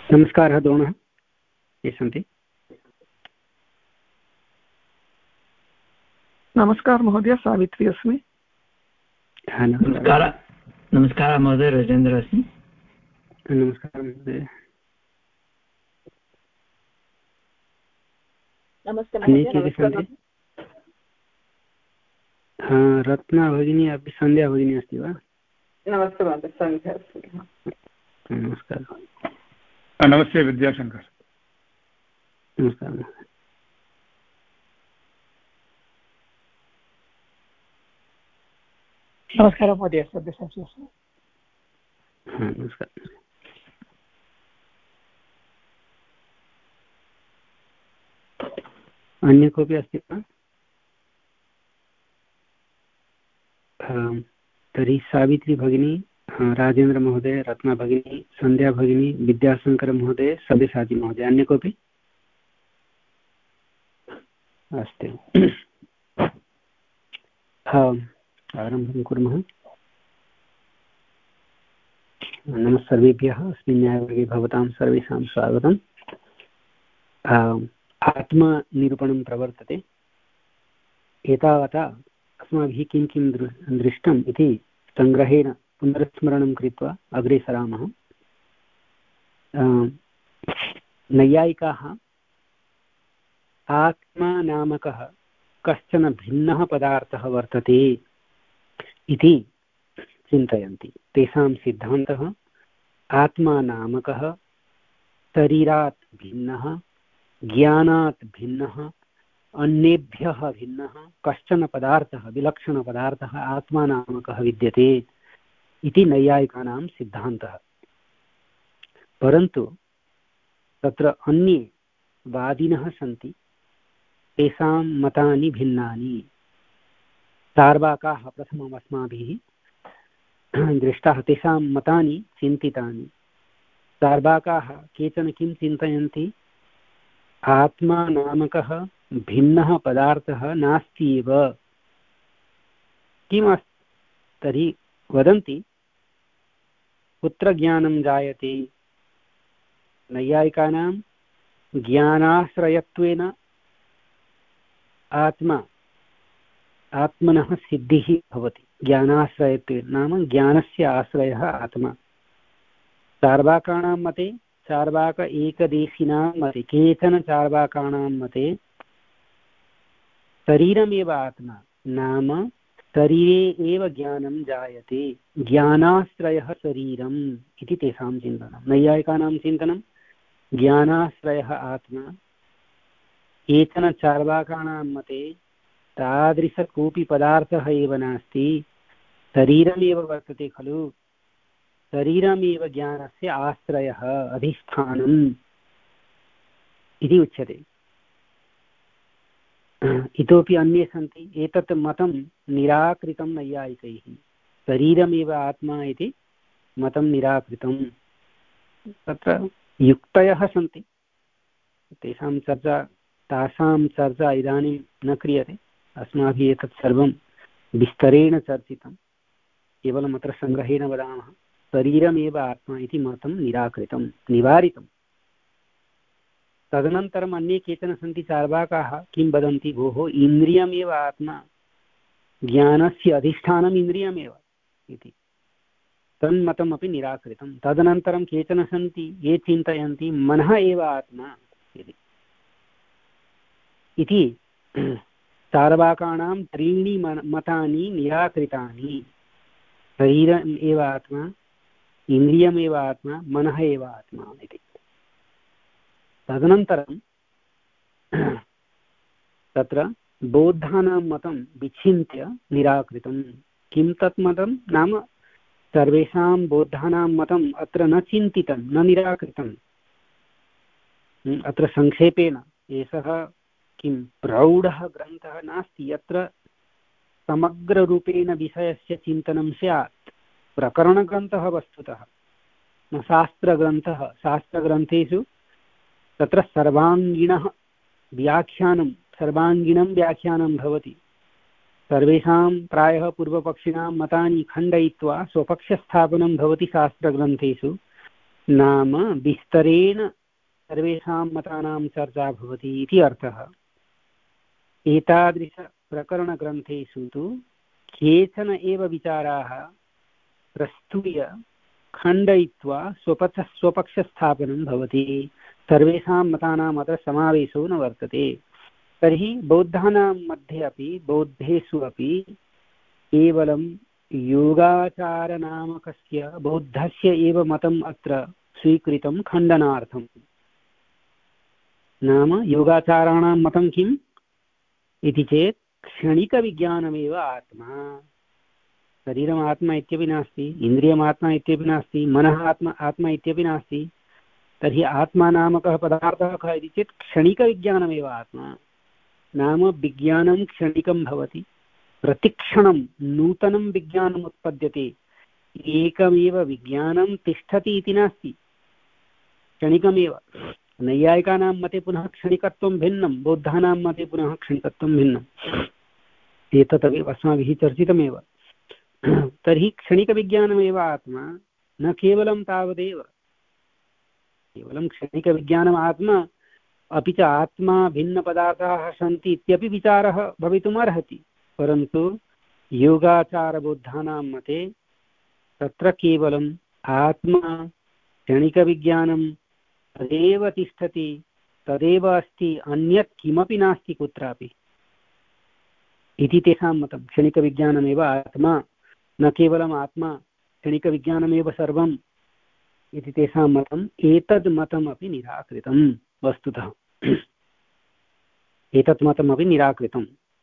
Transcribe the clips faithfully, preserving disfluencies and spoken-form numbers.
नमस्कारः द्रोणः, ये सन्ति? नमस्कारः महोदय, सावित्री अस्मि। नमस्कारः नमस्कारः महोदय, राजेन्द्र अस्मि। नमस्कारः महोदय। नमस्ते महोदय। रत्ना भगिनी अपि सन्ध्या भगिनी अस्ति वा? नमस्ते महोदय, सन्ध्या अस्ति। नमस्कारः। नमस्ते विद्याशंकर। नमस्कारः। नमस्कारः महोदय, सब्यसाची अस्मि। नमस्कारः। अन्य कोऽपि अस्ति वा? तर्हि सावित्री भगिनी, राजेन्द्र महोदय, रत्ना भगिनी, सन्ध्या भगिनी, विद्याशंकर महोदय, सब्यसाची महोदय, अन्य कोऽपि? अस्तु, आरम्भं कुर्मः। नमः सर्वेभ्यः। अस्मिन् न्यायवर्गे भवतां सर्वेषां स्वागतम्। आत्मनिरूपणं प्रवर्तते। एतावता अस्माभिः किं किं दृष्टम् इति सङ्ग्रहेण पुनर्स्मरणं कृत्वा अग्रे सरामः। नैयायिकाः आत्मा नामकः कश्चन भिन्नः पदार्थः वर्तते इति चिन्तयन्ति। तेषां सिद्धान्तः आत्मा नामकः शरीरात् भिन्नः, ज्ञानात् भिन्नः, अन्येभ्यः भिन्नः कश्चन पदार्थः, विलक्षणपदार्थः आत्मा नामकः विद्यते इति नैयायिकानां सिद्धान्तः। परन्तु तत्र अन्ये वादिनः सन्ति, तेषां मतानि भिन्नानि। चार्वाकाः प्रथमम् अस्माभिः दृष्टाः, तेषां मतानि चिन्तितानि। चार्वाकाः केचन किं चिन्तयन्ति? आत्मा नामकः भिन्नः पदार्थः नास्ति एव। किमस्ति तर्हि? वदन्ति कुत्र ज्ञानं जायते? नैयायिकानां ज्ञानाश्रयत्वेन आत्मा आत्मनः सिद्धिः भवति। ज्ञानाश्रयत्वेन नाम ज्ञानस्य आश्रयः आत्मा। चार्वाकाणां मते, चार्वाक एकदेशिनां मते, केचन चार्वाकाणां मते शरीरमेव आत्मा, नाम शरीरे एव ज्ञानं जायते, ज्ञानाश्रयः शरीरम् इति तेषां चिन्तनं। नैयायिकानां चिन्तनं ज्ञानाश्रयः आत्मा। केचन चार्वाकाणां मते तादृश कोऽपि पदार्थः एव नास्ति, शरीरमेव वर्तते खलु, शरीरमेव ज्ञानस्य आश्रयः, अधिष्ठानम् इति उच्यते। इतोपि अन्ये सन्ति, एतत् मतं निराकृतं नैयायिकैः। शरीरमेव आत्मा इति मतं निराकृतं। तत्र युक्तयः सन्ति, तेषां चर्चा तासां चर्चा इदानीं न क्रियते। अस्माभिः एतत् सर्वं विस्तरेण चर्चितं। केवलम् अत्र सङ्ग्रहेण वदामः, शरीरमेव आत्मा इति मतं निराकृतं, निवारितं। तदनन्तरम् अन्ये केचन सन्ति चार्वाकाः, किं वदन्ति? भोः, इन्द्रियमेव आत्मा, ज्ञानस्य अधिष्ठानम् इन्द्रियमेव इति तन्मतमपि निराकृतं। तदनन्तरं केचन सन्ति ये चिन्तयन्ति मनः एव आत्मा इति चार्वाकाणां त्रीणि मतानि निराकृतानि। शरीरम् एव आत्मा, इन्द्रियमेव आत्मा, मनः एव आत्मा इति। तदनन्तरं तत्र बौद्धानां मतं विचिन्त्य निराकृतं। किं तत् मतं? नाम सर्वेषां बौद्धानां मतम् अत्र न चिन्तितं, न निराकृतम्। अत्र संक्षेपेण एषः किं प्रौढः ग्रन्थः नास्ति, यत्र समग्ररूपेण विषयस्य चिन्तनं स्यात्। प्रकरणग्रन्थः वस्तुतः, न शास्त्रग्रन्थः। शास्त्रग्रन्थेषु तत्र सर्वाङ्गिणः व्याख्यानं, सर्वाङ्गिणं व्याख्यानं भवति। सर्वेषां प्रायः पूर्वपक्षिणां मतानि खण्डयित्वा स्वपक्षस्थापनं भवति शास्त्रग्रन्थेषु। नाम विस्तरेण सर्वेषां मतानां चर्चा भवति इति अर्थः। एतादृशप्रकरणग्रन्थेषु तु केचन एव विचाराः प्रस्तूय खण्डयित्वा स्वपक्ष स्वपक्षस्थापनं भवति, सर्वेषां मतानाम् अत्र समावेशो न वर्तते। तर्हि बौद्धानां मध्ये अपि बौद्धेषु अपि केवलं योगाचारनामकस्य बौद्धस्य एव मतम् अत्र स्वीकृतं खण्डनार्थम्। नाम योगाचाराणां मतं किम् इति चेत् क्षणिकविज्ञानमेव आत्मा। शरीरम् आत्मा इत्यपि नास्ति, इन्द्रियम् आत्मा इत्यपि नास्ति, मनः आत्मा आत्मा इत्यपि नास्ति। तर्हि आत्मा नामकः पदार्थः कः इति चेत् क्षणिकविज्ञानमेव आत्मा। नाम विज्ञानं क्षणिकं भवति, प्रतिक्षणं नूतनं विज्ञानम् उत्पद्यते। एकमेव विज्ञानं तिष्ठति इति नास्ति, क्षणिकमेव। नैयायिकानां मते पुनः क्षणिकत्वं भिन्नं, बौद्धानां मते पुनः क्षणिकत्वं भिन्नम्। एतदपि अस्माभिः चर्चितमेव। तर्हि क्षणिकविज्ञानमेव आत्मा, न केवलं तावदेव, केवलं क्षणिकविज्ञानम् आत्मा, अपि च आत्मा भिन्नपदार्थाः सन्ति इत्यपि विचारः भवितुम् अर्हति। परन्तु योगाचारबौद्धानां मते तत्र केवलम् आत्मा क्षणिकविज्ञानं तदेव तिष्ठति, तदेव अस्ति, अन्यत् किमपि नास्ति कुत्रापि इति तेषां मतं। क्षणिकविज्ञानमेव आत्मा, न केवलम् आत्मा, क्षणिकविज्ञानमेव सर्वम् इति तेषां मतम्। एतद् मतमपि निराकृतं वस्तुतः, एतत् मतमपि निराकृतं।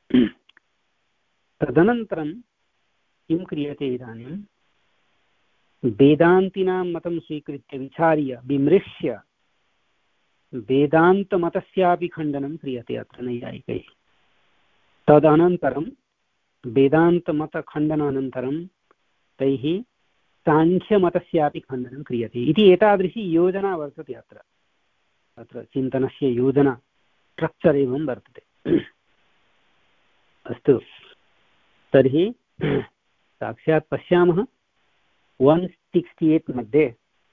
तदनन्तरं किं क्रियते इदानीं, वेदान्तिनां मतं स्वीकृत्य विचार्य विमृश्य वेदान्तमतस्यापि खण्डनं क्रियते अत्र नैयायिकैः। तदनन्तरं वेदान्तमतखण्डनानन्तरं तैः साङ्ख्यमतस्यापि खण्डनं क्रियते इति एतादृशी योजना वर्तते अत्र। अत्र चिन्तनस्य योजना, स्ट्रक्चर् एवं वर्तते। अस्तु, तर्हि साक्षात् पश्यामः वन् सिक्स्टि एट् मध्ये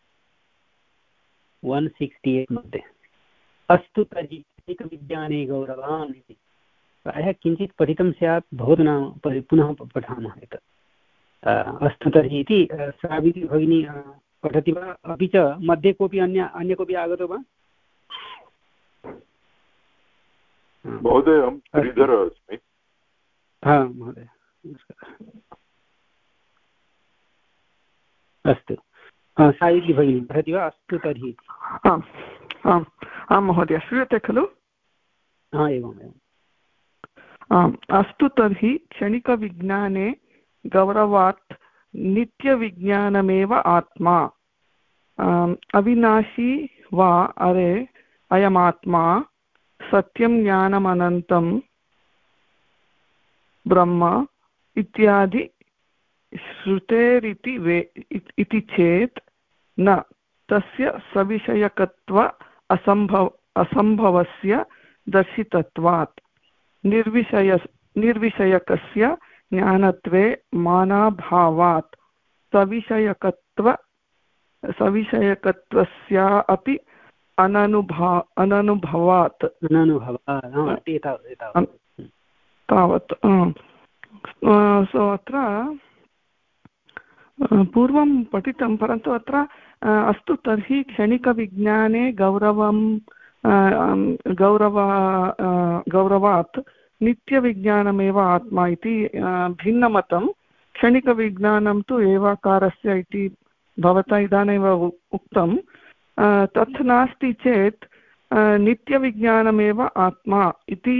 वन् सिक्स्टि एट् मध्ये अस्तु तर्हि एकविज्ञाने गौरवान् इति प्रायः किञ्चित् पठितं स्यात्, भवतु नाम पुनः पठामः एतत्। अस्तु तर्हि इति सावित्री भगिनी पठति वा? अपि च मध्ये कोऽपि अन्य अन्य कोऽपि आगतो वा? महोदय, अहं श्रीधर अस्मि। हा महोदय, नमस्कारः। अस्तु, सावित्री भगिनी पठति वा? अस्तु तर्हि। आम् आम् आं महोदय, श्रूयते खलु? हा एवम् एवम्। आम्, अस्तु तर्हि क्षणिकविज्ञाने गौरवात् नित्यविज्ञानमेव आत्मा। अविनाशी वा अरे अयमात्मा सत्यं ज्ञानमनन्तं ब्रह्म इत्यादि श्रुतेरिति वे इति चेत् न तस्य सविषयकत्व असम्भव असम्भवस्य दर्शितत्वात् निर्विषय निर्विषयकस्य ज्ञानत्वे मानाभावात् सविषयकत्व सविषयकत्वस्य अपि अननुभा अननुभवात् तावत्। सो अत्र पूर्वं पठितं, परन्तु अत्र अस्तु तर्हि क्षणिकविज्ञाने गौरवं गौरव गौरवात् नित्यविज्ञानमेव आत्मा इति भिन्नमतं। क्षणिकविज्ञानं तु एवाकारस्य इति भवता इदानीमेव उक्तं। तत् नास्ति चेत् नित्यविज्ञानमेव आत्मा इति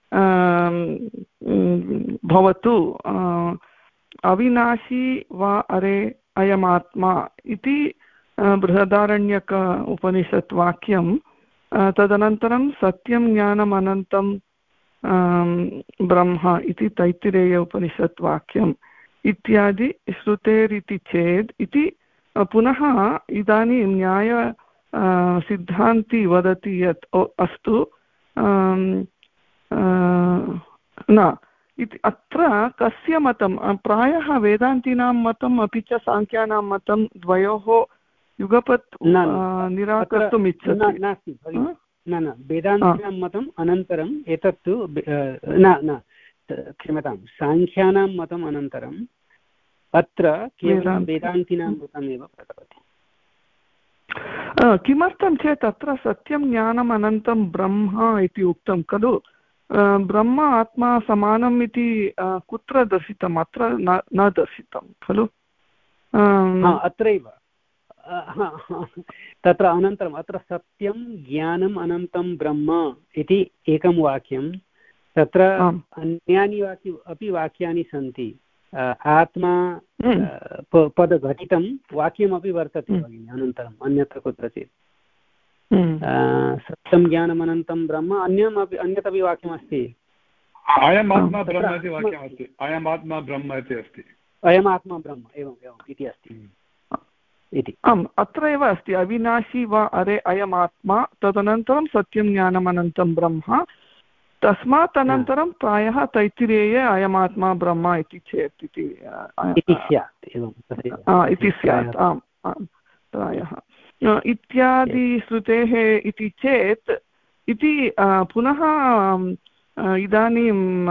भवतु। अविनाशी वा अरे अयमात्मा इति बृहदारण्यक उपनिषत् वाक्यं। तदनन्तरं सत्यं ज्ञानम् अनन्तं ब्रह्म इति तैत्तिरेय उपनिषत् वाक्यम् इत्यादि श्रुतेरिति चेत् इति पुनः इदानीं न्याय सिद्धान्ती वदति यत् अस्तु न इति। अत्र कस्य मतं? प्रायः वेदान्तीनां मतम् अपि च साङ्ख्यानां मतं द्वयोः युगपत् निराकर्तुम् इच्छति नास्ति न न वेदान्तिनां मतम् अनन्तरम् एतत्तु न न क्षम्यतां साङ्ख्यानां मतम् अनन्तरम् अत्र केवलं वेदान्तिनां मतमेव प्रकटते। किमर्थं चेत् अत्र सत्यं ज्ञानम् अनन्तं ब्रह्म इति उक्तं खलु। ब्रह्म आत्मा समानम् इति कुत्र दर्शितम्? अत्र न दर्शितं खलु। अत्रैव तत्र अनन्तरम् अत्र सत्यं ज्ञानम् अनन्तं ब्रह्म इति एकं वाक्यं, तत्र अन्यानि वाक्य अपि वाक्यानि सन्ति। आत्मा पदघटितं वाक्यमपि वर्तते भगिनि अनन्तरम् अन्यत्र कुत्रचित् सत्यं ज्ञानम् अनन्तं ब्रह्म अन्यमपि अन्यदपि वाक्यमस्ति। अयमात्मा ब्रह्म इति वाक्यमस्ति। अयमात्मा ब्रह्म इति अस्ति। अयमात्मा ब्रह्म एवम् एवम् इति अस्ति इति। आम् अत्र एव अस्ति अविनाशी वा अरे अयमात्मा तदनन्तरं सत्यं ज्ञानम् अनन्तं ब्रह्म तस्मात् अनन्तरं प्रायः तैत्तिरेये अयमात्मा ब्रह्म इति चेत् इति स्यात्। आम् आम् प्रायः इत्यादि श्रुतेः इति चेत् इति पुनः इदानीं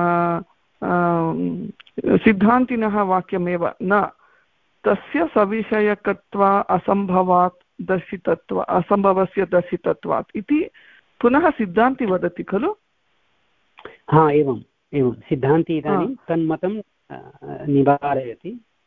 सिद्धान्तिनः वाक्यमेव न तस्य सविषयकत्वा असम्भवात् दर्शितत्व असम्भवस्य दर्शितत्वात् इति पुनः सिद्धान्ति वदति खलु। हा एवम् एवं सिद्धान्ति इदानीं तन्मतं निवारयति।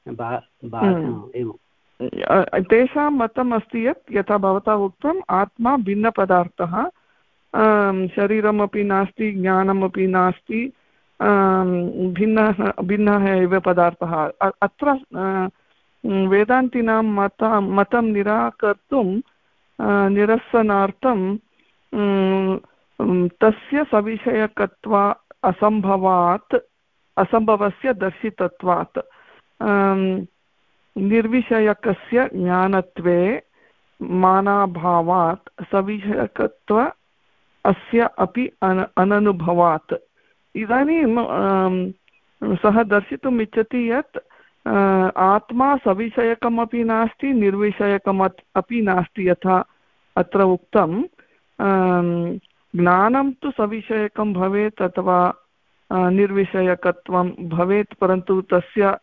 तेषां मतम् अस्ति यत् यथा भवता उक्तम् आत्मा भिन्नपदार्थः, शरीरमपि नास्ति ज्ञानमपि नास्ति, भिन्नः भिन्नः एव पदार्थः। अत्र वेदान्तिनां मत मतं निराकर्तुं निरसनार्थं तस्य सविषयकत्वा असम्भवात् असम्भवस्य दर्शितत्वात् निर्विषयकस्य ज्ञानत्वे मानाभावात् सविषयकत्व अस्य अपि अन अननुभवात्। इदानीं सः दर्शितुम् इच्छति यत् आत्मा सविषयकमपि नास्ति निर्विषयकम् अपि नास्ति यथा अत्र उक्तं। ज्ञानं तु सविषयकं भवेत् अथवा निर्विषयकत्वं भवेत् परन्तु तस्य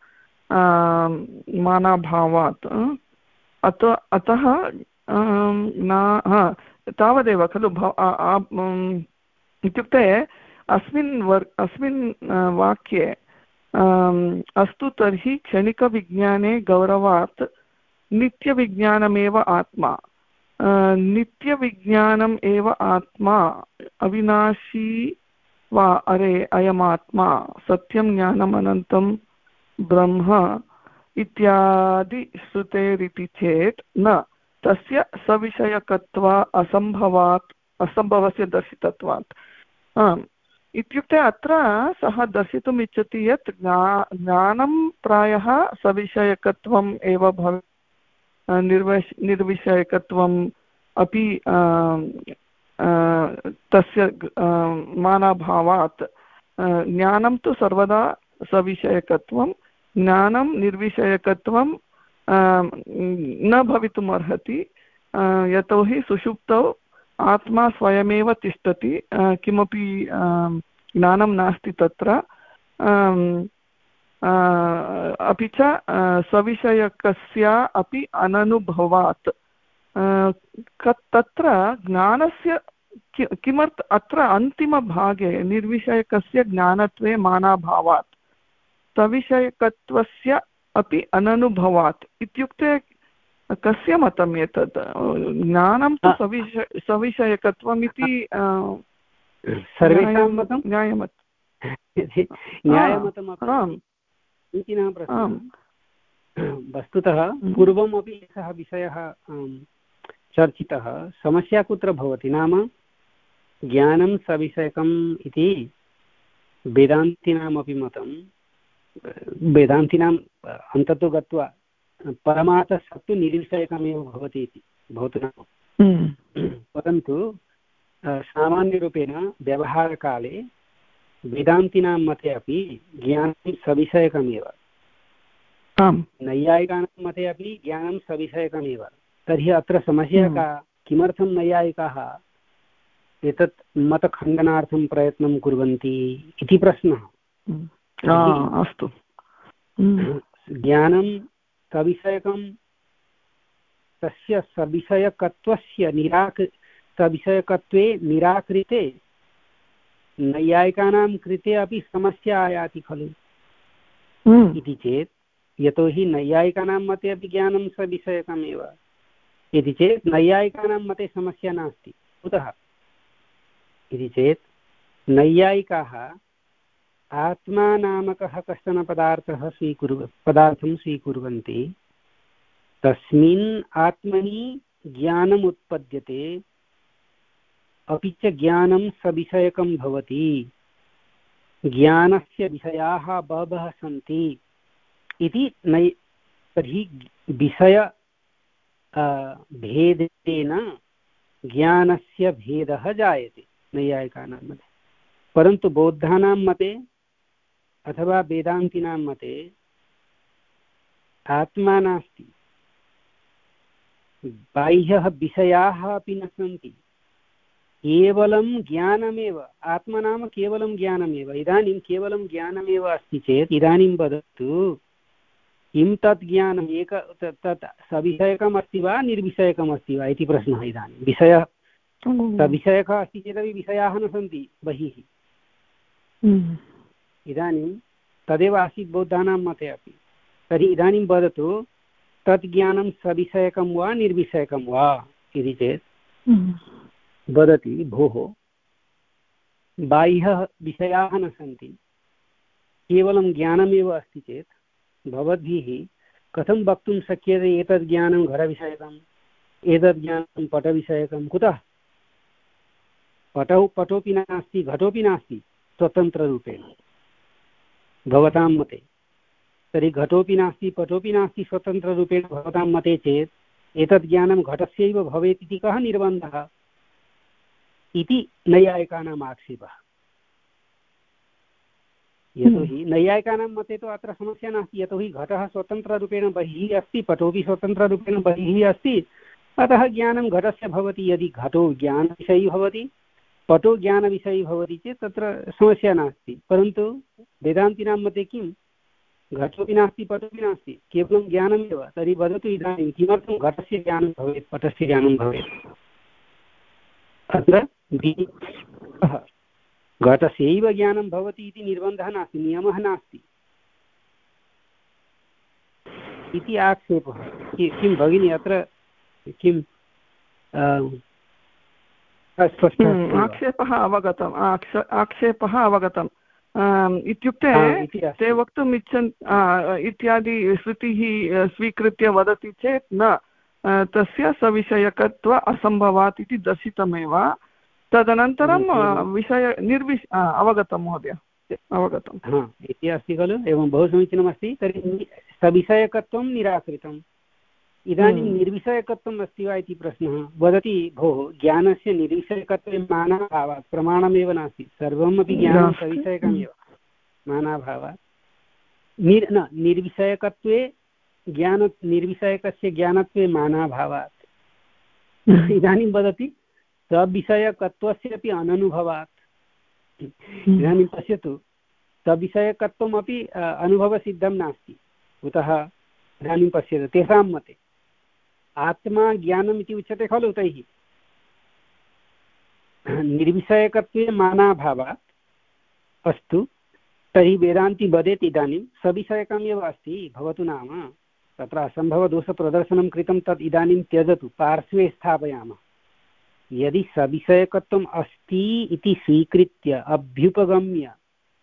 मानाभावात् अत अतः तावदेव खलु। इत्युक्ते अस्मिन् वर् अस्मिन् वाक्ये अस्तु तर्हि क्षणिकविज्ञाने गौरवात् नित्यविज्ञानमेव आत्मा, नित्यविज्ञानम् एव आत्मा अविनाशी वा अरे अयमात्मा सत्यं ज्ञानम् अनन्तं ब्रह्म इत्यादि श्रुतेरिति चेत् न तस्य सविषयकत्वा असम्भवात् असम्भवस्य दर्शितत्वात्। इत्युक्ते अत्र सः दर्शितुम् इच्छति यत् ज्ञानं प्रायः सविषयकत्वम् एव भवेत्, निर्विष निर्विषयकत्वम् अपि तस्य मानाभावात्। ज्ञानं तु सर्वदा सविषयकत्वं, ज्ञानं निर्विषयकत्वं न भवितुम् अर्हति यतोहि सुषुप्तौ आत्मा स्वयमेव तिष्ठति, किमपि ज्ञानं नास्ति तत्र। अपि च सविषयकस्य अपि अननुभवात्। तत्र ज्ञानस्य किमर्थ अत्र अन्तिमभागे निर्विषयकस्य ज्ञानत्वे मानाभावात् सविषयकत्वस्य अपि अननुभवात् इत्युक्ते कस्य मतम् एतत्? ज्ञानं तु सविषय सविषयकत्वम् इति सर्वेषां मतं न्यायमत न्यायमतम् इति प्रश्नः। वस्तुतः पूर्वमपि सः विषयः चर्चितः। समस्या कुत्र भवति नाम ज्ञानं सविषयकम् इति वेदान्तिनामपि मतं, वेदान्तिनाम् अन्ततो गत्वा परमार्थस्तु निर्विषयकमेव भवति इति भवतु नाम। परन्तु सामान्यरूपेण व्यवहारकाले वेदान्तिनां मते अपि ज्ञानं सविषयकमेव, नैयायिकानां मते अपि ज्ञानं सविषयकमेव। तर्हि अत्र समस्या का, किमर्थं नैयायिकाः एतत् मतखण्डनार्थं प्रयत्नं कुर्वन्ति इति प्रश्नः। अस्तु, ज्ञानं सविषयकं तस्य सविषयकत्वस्य निराक सविषयकत्वे निराकृते नैयायिकानां कृते अपि समस्या आयाति खलु इति चेत्, यतोहि नैयायिकानां मते अपि ज्ञानं सविषयकमेव इति चेत् नैयायिकानां मते समस्या नास्ति। कुतः इति चेत् नैयायिकाः आत्मा नामकः कश्चन पदार्थः स्वीकुर्व पदार्थं स्वीकुर्वन्ति, तस्मिन् आत्मनि ज्ञानम् उत्पद्यते, अपि च ज्ञानं सविषयकं भवति, ज्ञानस्य विषयाः बहवः सन्ति इति नै तर्हि विषय भेदेन ज्ञानस्य भेदः जायते नैयायिकानां मते। परन्तु बौद्धानां मते अथवा वेदान्तिनां मते आत्मा नास्ति, बाह्यः विषयाः अपि न सन्ति, केवलं ज्ञानमेव। आत्मा नाम केवलं ज्ञानमेव। इदानीं केवलं ज्ञानमेव अस्ति चेत् इदानीं वदतु, किं तत् ज्ञानम् एक तत् सविषयकम् अस्ति वा निर्विषयकम् अस्ति वा इति प्रश्नः। इदानीं विषयः सविषयकः अस्ति चेदपि विषयाः न सन्ति बहिः। इदानीं तदेव आसीत् बौद्धानां मते अपि। तर्हि इदानीं वदतु, तत् ज्ञानं सविषयकं वा निर्विषयकं वा इति चेत् वदति, भोः बाह्यः विषयाः न सन्ति, केवलं ज्ञानमेव अस्ति चेत् भवद्भिः कथं वक्तुं शक्यते एतद् ज्ञानं घटविषयकम्, एतद् ज्ञानं पटविषयकं? कुतः? पटौ पटोपि नास्ति, घटोपि नास्ति स्वतन्त्ररूपेण भवतां मते। तर्हि घटोपि नास्ति, पटोपि नास्ति स्वतन्त्ररूपेण भवतां मते चेत् एतद् ज्ञानं घटस्यैव भवेत् इति कः निर्बन्धः इति नैयायिकानाम् आक्षेपः। यतोहि नैयायिकानां मते तु अत्र समस्या नास्ति, यतोहि घटः स्वतन्त्ररूपेण बहिः अस्ति, पटोपि स्वतन्त्ररूपेण बहिः अस्ति, अतः ज्ञानं घटस्य भवति। यदि घटो ज्ञानविषयी भवति, पटो ज्ञानविषयी भवति चेत् तत्र समस्या नास्ति। परन्तु वेदान्तिनां मते किं, घटोपि नास्ति, पटोपि नास्ति, केवलं ज्ञानमेव। तर्हि वदतु इदानीं किमर्थं घटस्य ज्ञानं भवेत्, पटस्य ज्ञानं भवेत्? अत्र घटस्यैव ज्ञानं भवति इति निर्बन्धः नास्ति, नियमः नास्ति इति आक्षेपः। किं भगिनी अत्र किं आक्षेपः अवगतम् आक्षेपः अवगतम् इत्युक्ते ते वक्तुम् इच्छन् इत्यादि श्रुतिः स्वीकृत्य वदति चेत् न तस्य सविषयकत्व असम्भवात् इति दर्शितमेव। तदनन्तरं विषय निर्विष अवगतं महोदय, अवगतम् इति अस्ति खलु। एवं बहु समीचीनमस्ति। तर्हि सविषयकत्वं निराकृतम्। इदानीं निर्विषयकत्वम् अस्ति वा इति प्रश्नः। वदति, भोः ज्ञानस्य निर्विषयकत्वे मानाभावात् प्रमाणमेव नास्ति, सर्वमपि ज्ञानं सविषयकमेव मानाभावात्। निर् न निर्विषयकत्वे ज्ञान निर्विषयकस्य ज्ञानत्वे मानाभावात्। इदानीं वदति सविषयकत्वस्यपि अननुभवात्। इदानीं पश्यतु, सविषयकत्वमपि अनुभवसिद्धं नास्ति। कुतः? इदानीं पश्यतु, तेषां मते आत्मा ज्ञानम् इति उच्यते खलु तैः, निर्विषयकत्वे मानाभावात्। अस्तु, तर्हि वेदान्ति वदेत् इदानीं सविषयकमेव अस्ति भवतु नाम, तत्र असम्भवदोषप्रदर्शनं कृतं, तत् इदानीं त्यजतु, पार्श्वे स्थापयामः। यदि सविषयकत्वम् अस्ति इति स्वीकृत्य अभ्युपगम्य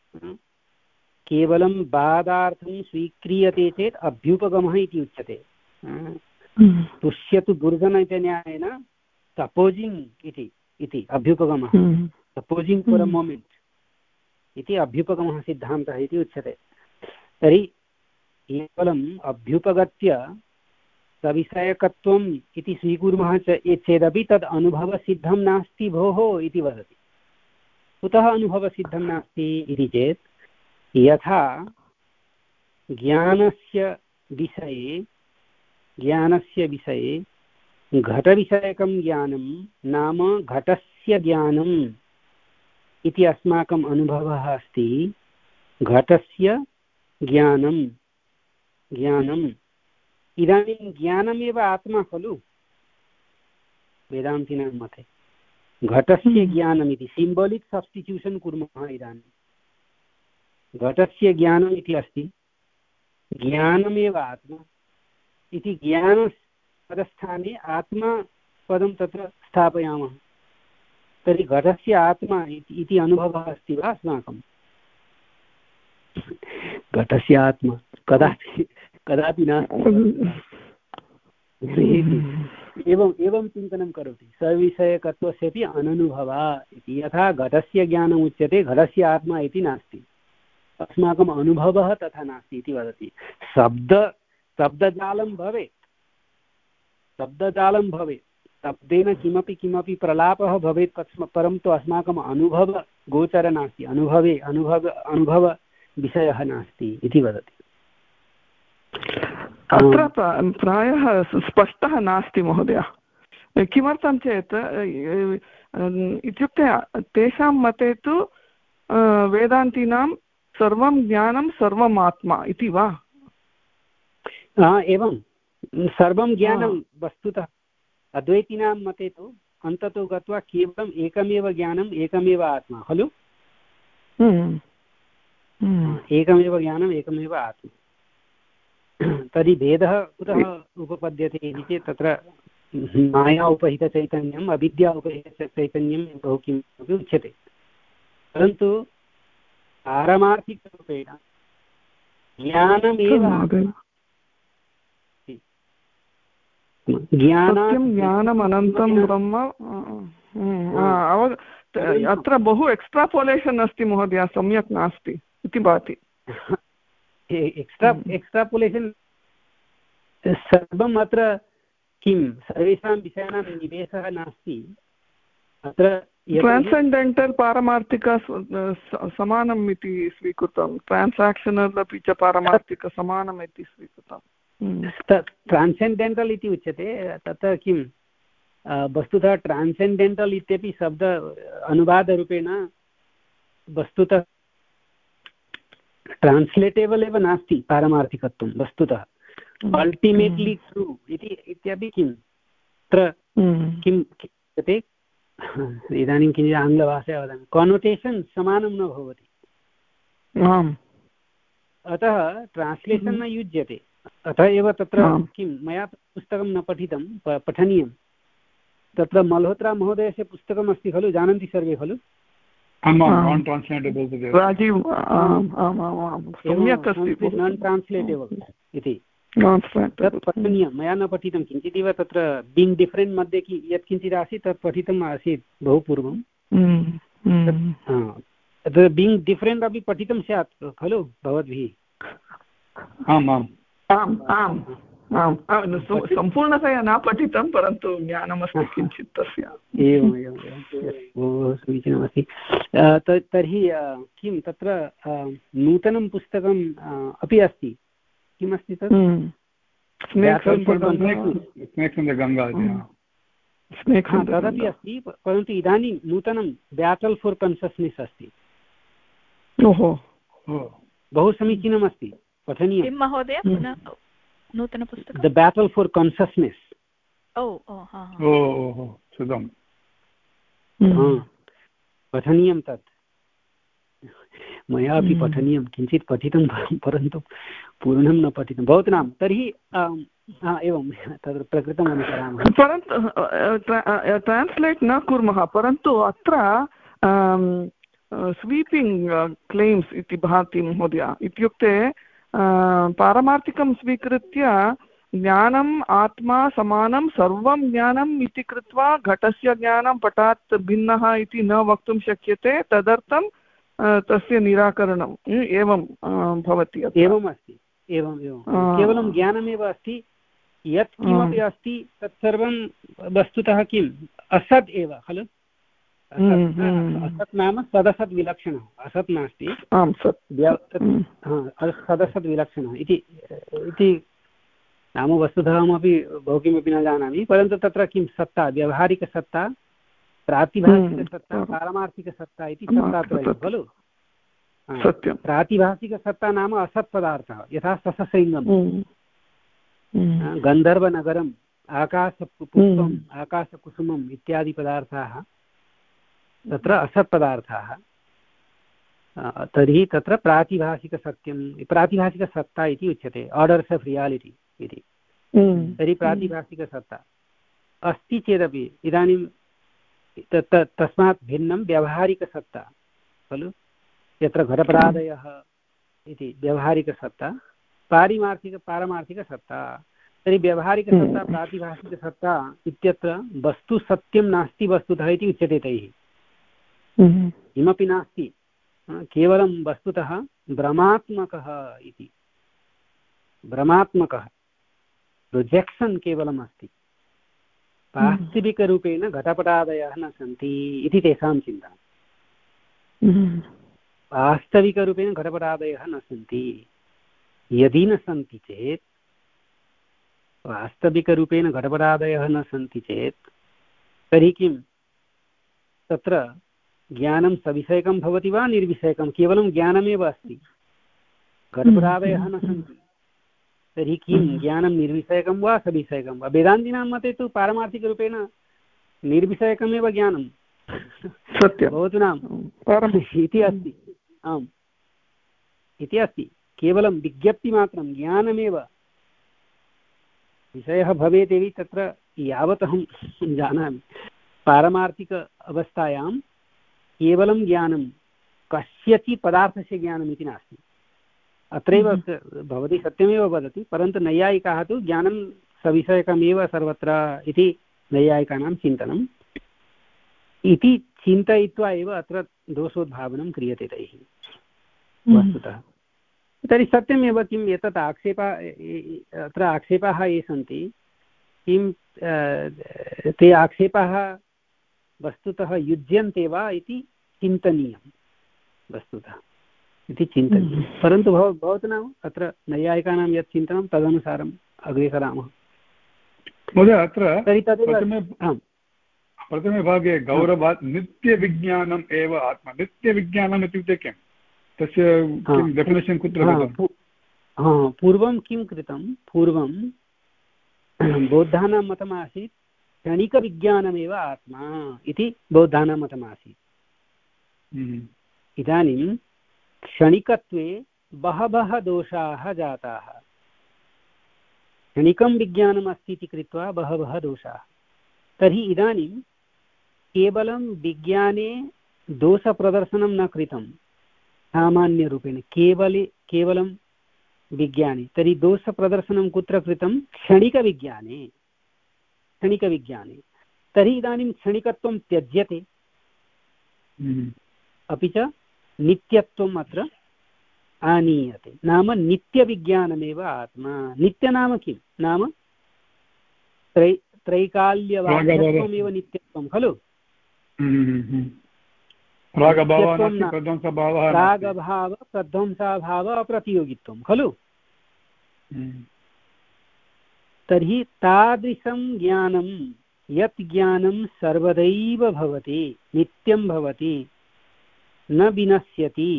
केवलं वादार्थं स्वीक्रियते चेत् अभ्युपगमः इति उच्यते। तुष्यतु दुर्जन इति न्यायेन सपोजिङ्ग् इति इति अभ्युपगमः, सपोजिङ्ग् फोर् अ मोमेण्ट् इति अभ्युपगमः सिद्धान्तः इति उच्यते। तर्हि केवलम् अभ्युपगत्य सविषयकत्वम् इति स्वीकुर्मः चेदपि तद् अनुभवसिद्धं नास्ति भोः इति वदति। कुतः अनुभवसिद्धं नास्ति इति चेत्, यथा ज्ञानस्य विषये ज्ञानस्य विषये घटविषयकं ज्ञानं नाम घटस्य ज्ञानम् इति अस्माकम् अनुभवः अस्ति। घटस्य ज्ञानं ज्ञानम् इदानीं ज्ञानमेव आत्मा खलु वेदान्तिनां मते। घटस्य ज्ञानमिति सिम्बलिक् सब्स्टिट्यूशन् कुर्मः। इदानीं घटस्य ज्ञानम् इति अस्ति, ज्ञानमेव आत्मा इति ज्ञानपदस्थाने आत्मा पदं तत्र स्थापयामः। तर्हि घटस्य आत्मा इति अनुभवः अस्ति वा अस्माकं? घटस्य आत्मा कदापि कदापि नास्ति। एवम् एवं चिन्तनं करोति सविषयकत्वस्यपि अननुभवः इति। यथा घटस्य ज्ञानम् उच्यते, घटस्य आत्मा इति नास्ति, अस्माकम् अनुभवः तथा नास्ति इति वदति। शब्द शब्दजालं भवेत्, शब्दजालं भवेत्, शब्देन किमपि किमपि प्रलापः भवेत्, परन्तु अस्माकम् अनुभवगोचरः नास्ति, अनुभवे अनुभव अनुभवविषयः नास्ति इति वदति। अत्र प्रायः स्पष्टः नास्ति महोदय। किमर्थं चेत् इत्युक्ते तेषां मते तु वेदान्तीनां सर्वं ज्ञानं सर्वम् आत्मा इति वा? एवं सर्वं ज्ञानं वस्तुतः अद्वैतीनां मते तु अन्ततो गत्वा केवलम् एकमेव ज्ञानम् एकमेव आत्मा खलु। एकमेव ज्ञानम् एकमेव आत्मा। तर्हि भेदः कुतः उपपद्यते इति चेत् तत्र माया उपहितचैतन्यम् अविद्या उपहितचैतन्यं बहु किमपि उच्यते, परन्तु पारमार्थिकरूपेण ज्ञानमेव ज्ञानं ज्ञानम् अनन्तं ब्रह्म। अत्र बहु एक्स्ट्रापोलेशन् अस्ति महोदय, सम्यक् नास्ति इति भाति। एक्स्ट्रा एक्स्ट्रापोलेशन् सर्वम् अत्र किं सर्वेषां विषयाणां निवेशः नास्ति। अत्र ट्रान्सेण्डेण्टल् पारमार्थिक समानम् इति स्वीकृतं, ट्रान्साक्षनल् अपि च पारमार्थिक समानम् इति स्वीकृतं। ट्रान्सेण्डेण्टल् इति उच्यते। तत्र किं वस्तुतः ट्रान्सेण्डेण्टल् इत्यपि शब्द अनुवादरूपेण वस्तुतः ट्रान्स्लेटेबल् एव नास्ति पारमार्थिकत्वं वस्तुतः। अल्टिमेट्लि ट्रू इति इत्यपि किं तत्र किं उच्यते, इदानीं किञ्चित् आङ्ग्लभाषया वदामि, कानोटेशन् समानं न भवति, अतः ट्रान्स्लेशन् न युज्यते। अतः एव तत्र किं मया पुस्तकं न पठितं, पठनीयं। तत्र मल्होत्रा महोदयस्य पुस्तकमस्ति खलु, जानन्ति सर्वे खलु? नान् ट्रान्स्लेटेबल् इति तत् पठनीयं। मया न पठितं, किञ्चिदिव तत्र बीङ्ग् डिफ्रेण्ट् मध्ये यत्किञ्चित् आसीत् तत् पठितम् आसीत् बहु पूर्वं। तत् बीङ्ग् डिफ्रेण्ट् अपि पठितं स्यात् खलु भवद्भिः? आम् आम् आम् आम् आम् सम्पूर्णतया न पठितं, परन्तु ज्ञानमस्ति किञ्चित् तस्य। एवम् एवम् एवं बहु समीचीनमस्ति। तर्हि किं तत्र नूतनं पुस्तकम् अपि अस्ति, किमस्ति तत्? तदपि अस्ति, परन्तु इदानीं नूतनं बेटल् फोर् कन्सस्नेस् अस्ति। ओहो, बहु समीचीनमस्ति, पठनीयं। किं महोदय पुनः नूतनपुस्तकं? The battle for consciousness. पठनीयं तत्, मया अपि पठनीयं, किञ्चित् पठितं परन्तु पूर्णं न पठितं। भवतु नाम तर्हि एवं तत्र प्रकृतम् अनुसरामः, परन्तु ट्रान्स्लेट् न कुर्मः, परन्तु अत्र स्वीपिङ्ग् क्लेम्स् इति भाति महोदय। इत्युक्ते पारमार्थिकं स्वीकृत्य ज्ञानम् आत्मा समानं सर्वं ज्ञानम् इति कृत्वा घटस्य ज्ञानं पटात् भिन्नः इति न वक्तुं शक्यते, तदर्थं तस्य निराकरणम् एवं भवति। एवम् अस्ति, एवम् एवं केवलं ज्ञानमेव अस्ति, यत् किमपि अस्ति तत्सर्वं वस्तुतः किम् असत् एव खलु। असत् नाम सदसद् विलक्षणः, असत् नास्ति, सदसद् विलक्षणः इति नाम वस्तुतः अहमपि बहु किमपि न जानामि, परन्तु तत्र किं सत्ता, व्यावहारिकसत्ता, प्रातिभासिकसत्ता, पारमार्थिकसत्ता इति सत्तात्रयं खलु। सत्यं। प्रातिभासिकसत्ता नाम असत्पदार्थः, यथा सससैङ्गम्, गन्धर्वनगरम्, आकाशपुष्पम्, आकाशकुसुमम् इत्यादि पदार्थाः तत्र असत्पदार्थाः। तर्हि तत्र प्रातिभासिकसत्यं, प्रातिभासिकसत्ता इति उच्यते, आर्डर्स् आफ् रियालिटि इति। तर्हि प्रातिभासिकसत्ता अस्ति चेदपि इदानीं तस्मात् भिन्नं व्यावहारिकसत्ता खलु, यत्र घटपटादयः इति व्यावहारिकसत्ता, पारिमार्थिक पारमार्थिकसत्ता। तर्हि व्यावहारिकसत्ता प्रातिभासिकसत्ता इत्यत्र वस्तु सत्यं नास्ति वस्तुतः इति उच्यते तैः। किमपि नास्ति, केवलं वस्तुतः भ्रमात्मकः इति, भ्रमात्मकः प्रोजेक्षन् केवलम् अस्ति। वास्तविकरूपेण घटपटादयः न सन्ति इति तेषां चिन्ता। वास्तविकरूपेण घटपटादयः न सन्ति, यदि न सन्ति चेत्, वास्तविकरूपेण घटपटादयः न सन्ति चेत् तर्हि किं तत्र ज्ञानं सविषयकं भवति वा निर्विषयकं, केवलं ज्ञानमेव अस्ति, घटपटादयः न सन्ति, तर्हि किं ज्ञानं निर्विषयकं वा सविषयकं वा? वेदान्तिनां मते तु पारमार्थिकरूपेण निर्विषयकमेव ज्ञानं सत्यं भवतु नाम इति अस्ति। आम् इति अस्ति, केवलं विज्ञप्तिमात्रं ज्ञानमेव विषयः भवेदेव तत्र यावत् अहं जानामि। पारमार्थिक अवस्थायां केवलं ज्ञानं, कस्यचित् पदार्थस्य ज्ञानम् इति नास्ति। अत्रैव भवती सत्यमेव वदति, परन्तु नैयायिकाः तु ज्ञानं सविषयकमेव सर्वत्र इति नैयायिकानां चिन्तनम् इति चिन्तयित्वा एव अत्र दोषोद्भावनं क्रियते तैः वस्तुतः। तर्हि सत्यमेव, किम् एतत् आक्षेपः, अत्र आक्षेपाः ये सन्ति, किं ते आक्षेपाः वस्तुतः युज्यन्ते वा इति चिन्तनीयं वस्तुतः इति चिन्तनीयं। परन्तु भव भवतु नाम अत्र नैयायिकानां यत् चिन्तनं तदनुसारम् अग्रे सरामः। महोदय, अत्र तर्हि तदेव प्रथमे भागे गौरवात् नित्यविज्ञानम् एव आत्मा, नित्यविज्ञानम् इत्युक्ते किं, तस्य किं डेफिनेशन् कुत्र गतं? पूर्वं किं कृतं, पूर्वं बौद्धानां मतमासीत् क्षणिकविज्ञानमेव आत्मा इति बौद्धानां मतमासीत्। इदानीं क्षणिकत्वे बहवः दोषाः जाताः, क्षणिकं विज्ञानम् अस्ति इति कृत्वा बहवः दोषाः। तर्हि इदानीं केवलं विज्ञाने दोषप्रदर्शनं न कृतं सामान्यरूपेण, केवले केवलं विज्ञाने, तर्हि दोषप्रदर्शनं कुत्र कृतं? क्षणिकविज्ञाने, क्षणिकविज्ञाने। तर्हि इदानीं क्षणिकत्वं त्यज्यते, अपि च नित्यत्वम् अत्र आनीयते। नाम नित्यविज्ञानमेव आत्मा। नित्य नाम किं? नाम त्रै त्रैकाल्यवाक्यत्वमेव नित्यत्वं खलु। रागभाव प्रध्वंसाभाव अप्रतियोगित्वं खलु। तर्हि तादृशं ज्ञानं, यत् ज्ञानं सर्वदैव भवति, नित्यं भवति, न विनश्यति,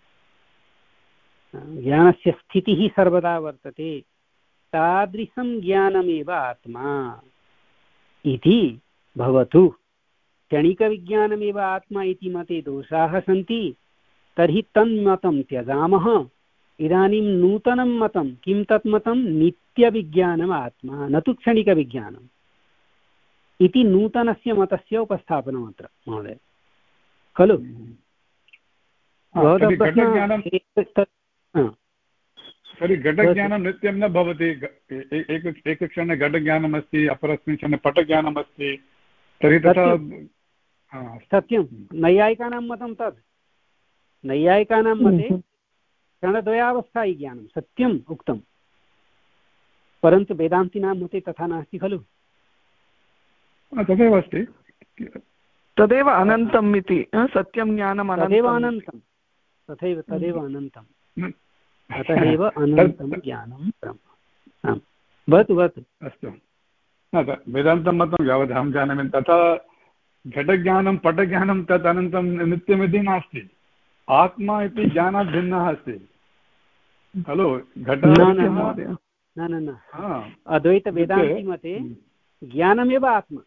ज्ञानस्य स्थितिः सर्वदा वर्तते, तादृशं ज्ञानमेव आत्मा इति भवतु। क्षणिकविज्ञानमेव आत्मा इति मते दोषाः सन्ति, तर्हि तन्मतं त्यजामः। इदानीं नूतनं मतं, किं तत् मतं? नित्यविज्ञानम् आत्मा, न तु क्षणिकविज्ञानम् इति नूतनस्य मतस्य उपस्थापनम् अत्र महोदय खलु। तर्हि घटज्ञानं नित्यं न भवति, एकक्षणे घटज्ञानम् अस्ति, अपरस्मिन् क्षणे पटज्ञानम् अस्ति, तर्हि तथा सत्यं। नैयायिकानां मतं तद्, नैयायिकानां मते क्षणद्वयावस्थायि ज्ञानं सत्यम् उक्तं, परन्तु वेदान्तिनां मते तथा नास्ति खलु। तदेव अस्ति, तदेव अनन्तम् इति, सत्यं ज्ञानम् तदेव अनन्तं, तथैव तदेव अनन्तम्, अतः एव अनन्तं ज्ञानं ब्रह्म। भवतु भवतु अस्तु वेदान्तं मतं यावदहं जानामि तथा घटज्ञानं पटज्ञानं तत् अनन्तरं नित्यमिति नास्ति आत्मा इति ज्ञानात् भिन्नः अस्ति खलु घट न न न अद्वैतवेदान्तिमते ज्ञानमेव आत्मा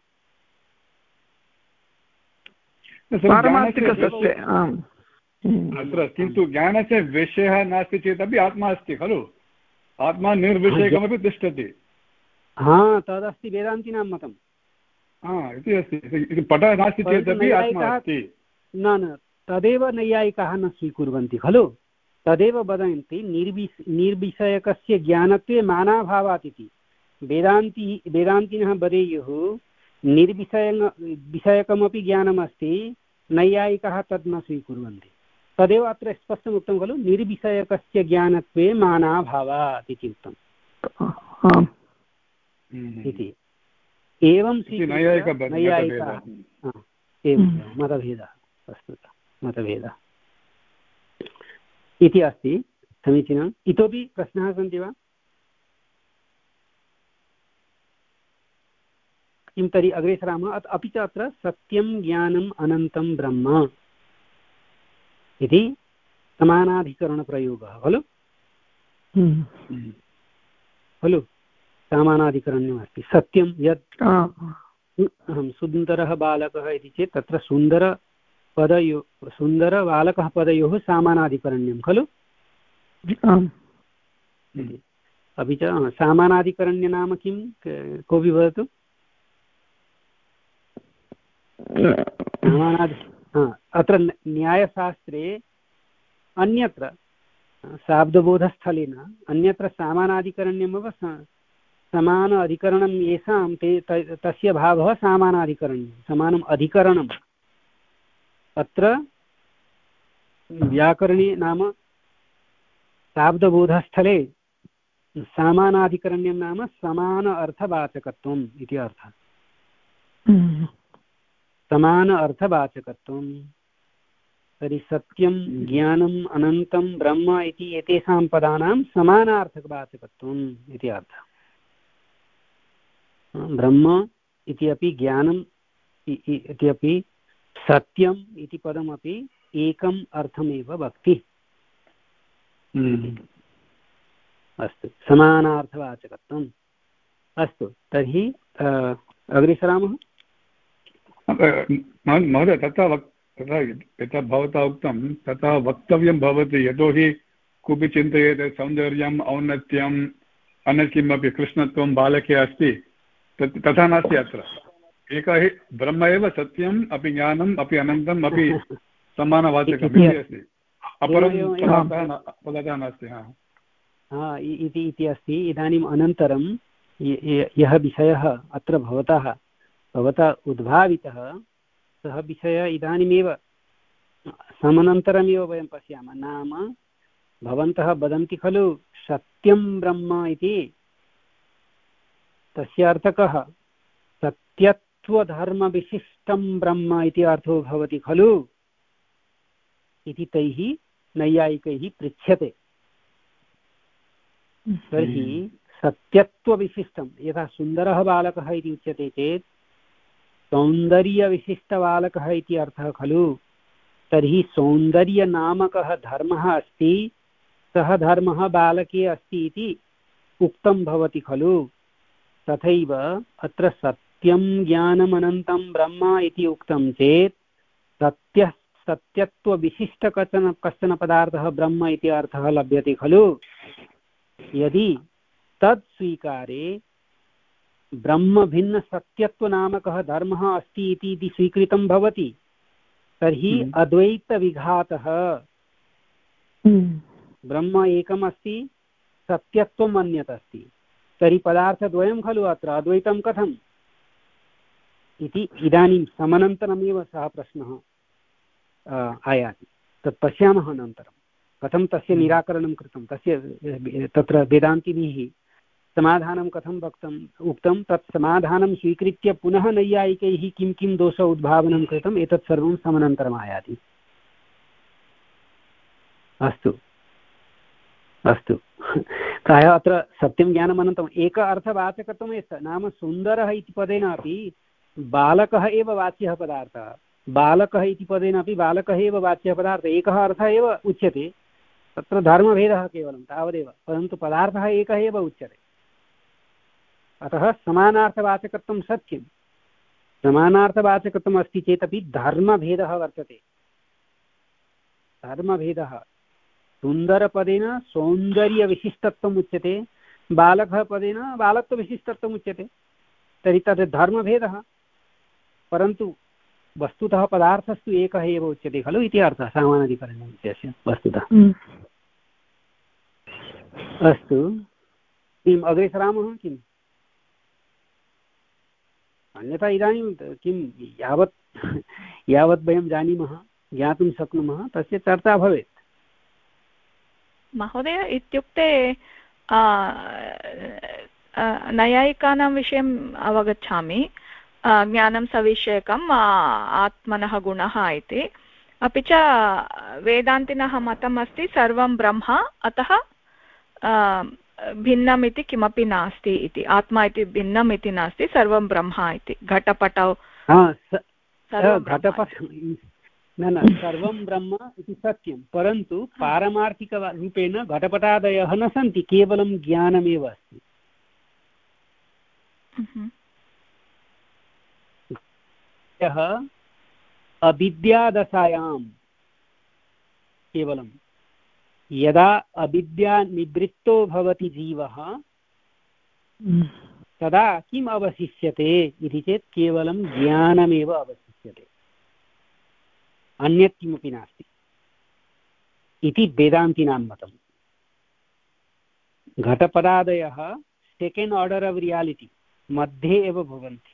अत्र किन्तु ज्ञानस्य विषयः नास्ति चेदपि आत्मा अस्ति खलु आत्मा निर्विषयकमपि तिष्ठति हा तदस्ति वेदान्तिनां मतं इति अस्ति पटः नास्ति चेदपि आत्मा अस्ति न न तदेव नैयायिकाः न स्वीकुर्वन्ति खलु तदेव वदन्ति निर्विष निर्विषयकस्य ज्ञानत्वे मानाभावात् इति वेदान्ति वेदान्तिनः वदेयुः निर्विषय विषयकमपि ज्ञानमस्ति नैयायिकाः तद् न स्वीकुर्वन्ति तदेव अत्र स्पष्टम् उक्तं खलु निर्विषयकस्य ज्ञानत्वे मानाभावात् इति उक्तम् इति एवं नैयायिकाः एवं मतभेदः वस्तुतः मतभेदः इति अस्ति समीचीनम् इतोपि प्रश्नाः सन्ति वा किं तर्हि अग्रे सरामः अपि च अत्र सत्यं ज्ञानम् अनन्तं ब्रह्म इति समानाधिकरणप्रयोगः खलु खलु समानाधिकरण्यमस्ति सत्यं यत् अहं सुन्दरः बालकः इति चेत् तत्र सुन्दरपदयो सुन्दरबालकः पदयोः समानाधिकरण्यं खलु अपि च समानाधिकरण्य नाम किं कोऽपि वदतु समानादि अत्र न्यायशास्त्रे अन्यत्र शाब्दबोधस्थलेन अन्यत्र समानाधिकरण्यमेव समान अधिकरणं येषां ते तस्य भावः समानाधिकरण्यं समानम् अधिकरणम् अत्र व्याकरणे नाम शाब्दबोधस्थले समानाधिकरण्यं नाम समान अर्थवाचकत्वम् इति अर्थः समान अर्थवाचकत्वं तर्हि सत्यं ज्ञानम् अनन्तं ब्रह्म इति एतेषां पदानां समानार्थवाचकत्वम् इति अर्थः ब्रह्म इति अपि ज्ञानम् इति अपि सत्यम् इति पदमपि एकम् अर्थमेव वक्ति अस्तु समानार्थवाचकत्वम् अस्तु तर्हि अग्रे सरामः महोदय तथा वक् तथा यथा भवता उक्तं तथा वक्तव्यं भवति यतोहि कोऽपि चिन्तयेत् सौन्दर्यम् औन्नत्यम् अन्यत् किमपि कृष्णत्वं बालके अस्ति तत् तथा नास्ति अत्र एकः हि ब्रह्म एव सत्यम् अपि ज्ञानम् अपि अनन्तम् अपि समानवाचकम् इति अस्ति अपरं पदतः नास्ति हा इति इति अस्ति इदानीम् अनन्तरं यः विषयः अत्र भवतः भवता उद्भावितः सः विषयः इदानीमेव समनन्तरमेव वयं पश्यामः नाम भवन्तः वदन्ति खलु सत्यं ब्रह्म इति तस्य अर्थः कः सत्यत्वधर्मविशिष्टं ब्रह्म इति अर्थो भवति खलु इति तैः नैयायिकैः पृच्छ्यते तर्हि सत्यत्वविशिष्टं यथा सुन्दरः बालकः इति उच्यते चेत् सौन्दर्यविशिष्टबालकः इति अर्थः खलु तर्हि सौन्दर्यनामकः धर्मः अस्ति सः धर्मः बालके अस्ति इति उक्तं भवति खलु तथैव अत्र सत्यं ज्ञानमनन्तं ब्रह्म इति उक्तं चेत् सत्य सत्यत्वविशिष्ट कश्चन कश्चन पदार्थः ब्रह्म इति अर्थः लभ्यते खलु यदि तत् स्वीकारे ब्रह्म भिन्न सत्यत्वनामकः धर्मः अस्ति इति स्वीकृतं भवति तर्हि अद्वैतविघातः ब्रह्म एकम् अस्ति सत्यत्वम् अन्यत् अस्ति तर्हि पदार्थद्वयं खलु अत्र अद्वैतं कथम् इति इदानीं समनन्तरमेव सः प्रश्नः आयाति तत् पश्यामः अनन्तरं कथं तस्य निराकरणं कृतं तस्य तत्र वेदान्तिभिः समाधानं कथं वक्तम् उक्तं तत् समाधानं स्वीकृत्य पुनः नैयायिकैः किं किं दोष उद्भावनं कृतम् एतत् सर्वं समनन्तरम् आयाति अस्तु अस्तु प्रायः अत्र सत्यं ज्ञानमनन्तम् एक अर्थवाचकत्वम् एतत् नाम सुन्दरः इति पदेनापि बालकः एव वाच्यः पदार्थः, बालकः इति पदेनापि बालकः एव वाच्यः पदार्थः, एकः अर्थः एव उच्यते, तत्र धर्मभेदः केवलं तावदेव, परन्तु पदार्थः एकः एव उच्यते। अतः समानार्थवाचकत्वं सत्यं, समानार्थवाचकत्वम् अस्ति चेदपि धर्मभेदः वर्तते, धर्मभेदः। सुन्दरपदेन सौन्दर्यविशिष्टत्वम् उच्यते, बालकः पदेन बालत्वविशिष्टत्वम् उच्यते, तर्हि तद् धर्मभेदः, परन्तु वस्तुतः पदार्थस्तु एकः एव उच्यते खलु इति अर्थः सामानाधिकरणस्य वस्तुतः। अस्तु, किम् अग्रे सरामः किम्? अन्यथा इदानीं किं यावत् यावत् वयं जानीमः ज्ञातुं शक्नुमः तस्य चर्चा भवेत्। महोदय इत्युक्ते नैयायिकानां विषयम् अवगच्छामि, ज्ञानं सविषयकम् आत्मनः गुणः इति, अपि च वेदान्तिनः मतम् अस्ति सर्वं ब्रह्म, अतः भिन्नम् इति किमपि नास्ति इति, आत्मा इति भिन्नम् इति नास्ति, सर्वं ब्रह्म इति। घटपटौ घटपट न न सर्वं ब्रह्म इति सत्यं, परन्तु पारमार्थिकरूपेण घटपटादयः न सन्ति, केवलं ज्ञानमेव अस्ति। अविद्यादशायां केवलं यदा अविद्यानिवृत्तो भवति जीवः तदा किम् अवशिष्यते इति चेत् केवलं ज्ञानमेव अवशिष्यते, अन्यत् किमपि नास्ति इति वेदान्तिनां मतम्। घटपदादयः सेकेण्ड् आर्डर् आफ् रियालिटी मध्ये एव भवन्ति।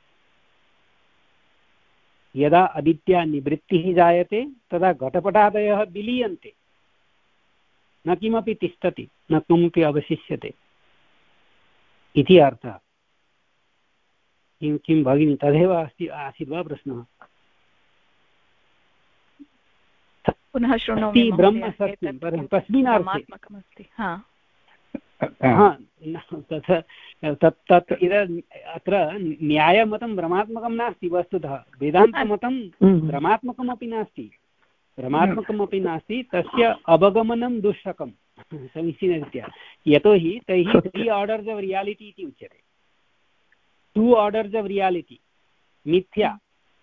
यदा अविद्यानिवृत्तिः जायते तदा घटपटादयः विलीयन्ते, न किमपि तिष्ठति, न किमपि अवशिष्यते इति अर्थः। किं किं भगिनी, तदेव अस्ति आसीत् वा प्रश्नः? पुनः शृणोमि। ब्रह्म सत्यं, तस्मिन् अर्थे तत् तत् अत्र न्यायमतं भ्रमात्मकं नास्ति, वस्तुतः वेदान्तमतं भ्रमात्मकमपि नास्ति, भ्रमात्मकमपि नास्ति, तस्य अवगमनं दुःशकं समीचीनरीत्या, यतोहि तैः त्री आर्डर्स् आफ् रियालिटी इति उच्यते। टु आर्डर्स् आफ् रियालिटी, मिथ्या,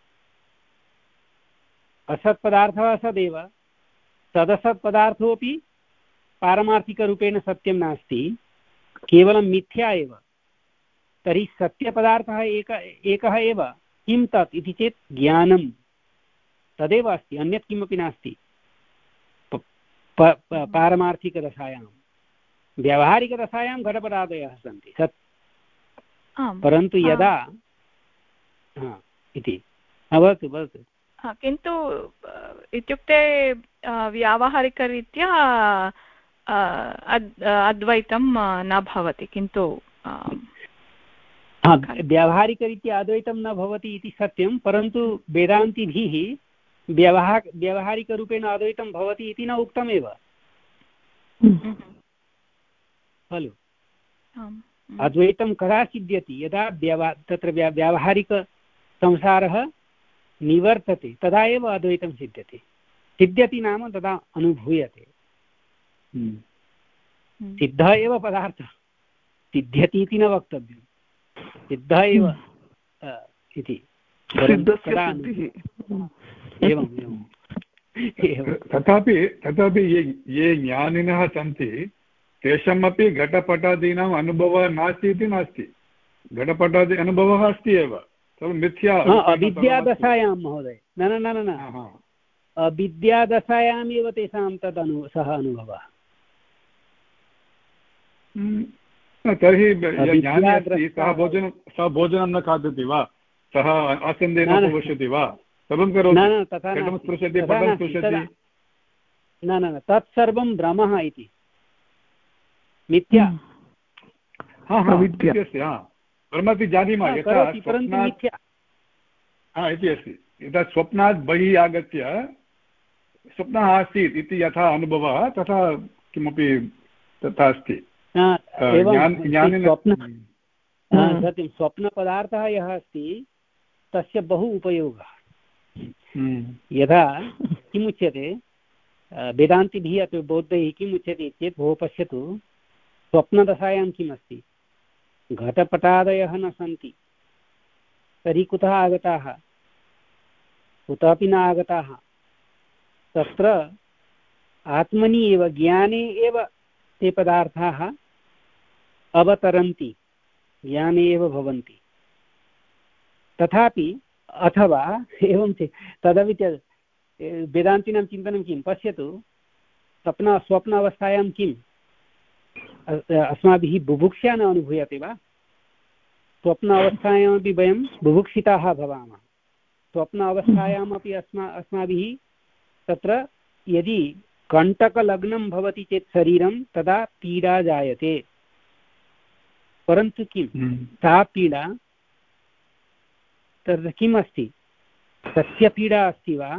असत्पदार्थः सदैव, तदसत्पदार्थोऽपि पारमार्थिकरूपेण सत्यं नास्ति, केवलं मिथ्या एव। तर्हि सत्यपदार्थः एक एकः एव, किं तत् इति चेत् ज्ञानं तदेव अस्ति, अन्यत् किमपि नास्ति। पारमार्थिकदशायां, व्यावहारिकदशायां घटपटादयः सन्ति सत्, परन्तु यदा इति भवतु भवतु किन्तु इत्युक्ते व्यावहारिकरीत्या अद्वैतं न भवति, किन्तु व्यावहारिकरीत्या अद्वैतं न भवति इति सत्यं, परन्तु वेदान्तिभिः व्यवहार व्यावहारिकरूपेण अद्वैतं भवति इति न उक्तमेव खलु। अद्वैतं कदा सिद्ध्यति? यदा व्यवहा तत्र व्यावहारिकसंसारः निवर्तते तदा एव अद्वैतं सिद्ध्यति। सिद्ध्यति नाम तदा अनुभूयते। सिद्धः एव पदार्थः, सिद्ध्यति इति न वक्तव्यं, सिद्धः एव इति। एवं तथापि तथापि ये ये ज्ञानिनः सन्ति तेषामपि घटपटादीनाम् अनुभवः नास्ति इति नास्ति, घटपटादि अनुभवः अस्ति एव, मिथ्या। अविद्यादशायां महोदय, न न न न न अविद्यादशायामेव तेषां तद् अनु सः अनुभवः। तर्हि ज्ञानी अस्ति, सः भोजनं सः भोजनं न खादति वा, सः आसन्देन उपविशति वा, सर्वं करोति, घटं स्पृशति, पटं स्पृशति, न न तत्सर्वं भ्रमः इति, मिथ्या। ब्रह्मति जानीमः, यथा स्वप्नात् इति अस्ति, यथा स्वप्नात् बहिः आगत्य स्वप्नः आसीत् इति यथा अनुभवः, तथा किमपि तथा अस्ति स्वप्न सत्यं स्वप्नपदार्थः यः अस्ति तस्य बहु उपयोगः यथा किमुच्यते वेदान्तिभिः अथवा बौद्धैः किम् उच्यते चेत् भोः पश्यतु स्वप्नदशायां किम् अस्ति घटपटादयः न सन्ति तर्हि कुतः आगताः कुतःपि न आगताः तत्र आत्मनि एव ज्ञाने एव ते पदार्थाः अवतरन्ति ज्ञाने एव भवन्ति तथापि अथवा एवं चेत् तदपि च वेदान्तिनां चिन्तनं किं पश्यतु स्वप्न स्वप्न अवस्थायां किम् अस्माभिः बुभुक्षा न अनुभूयते वा स्वप्न अवस्थायामपि वयं बुभुक्षिताः भवामः स्वप्न अवस्थायामपि अस्मा अस्माभिः तत्र यदि कण्टकलग्नं भवति चेत् शरीरं तदा पीडा जायते परन्तु किं सा पीडा तत्र किम् अस्ति तस्य पीडा अस्ति वा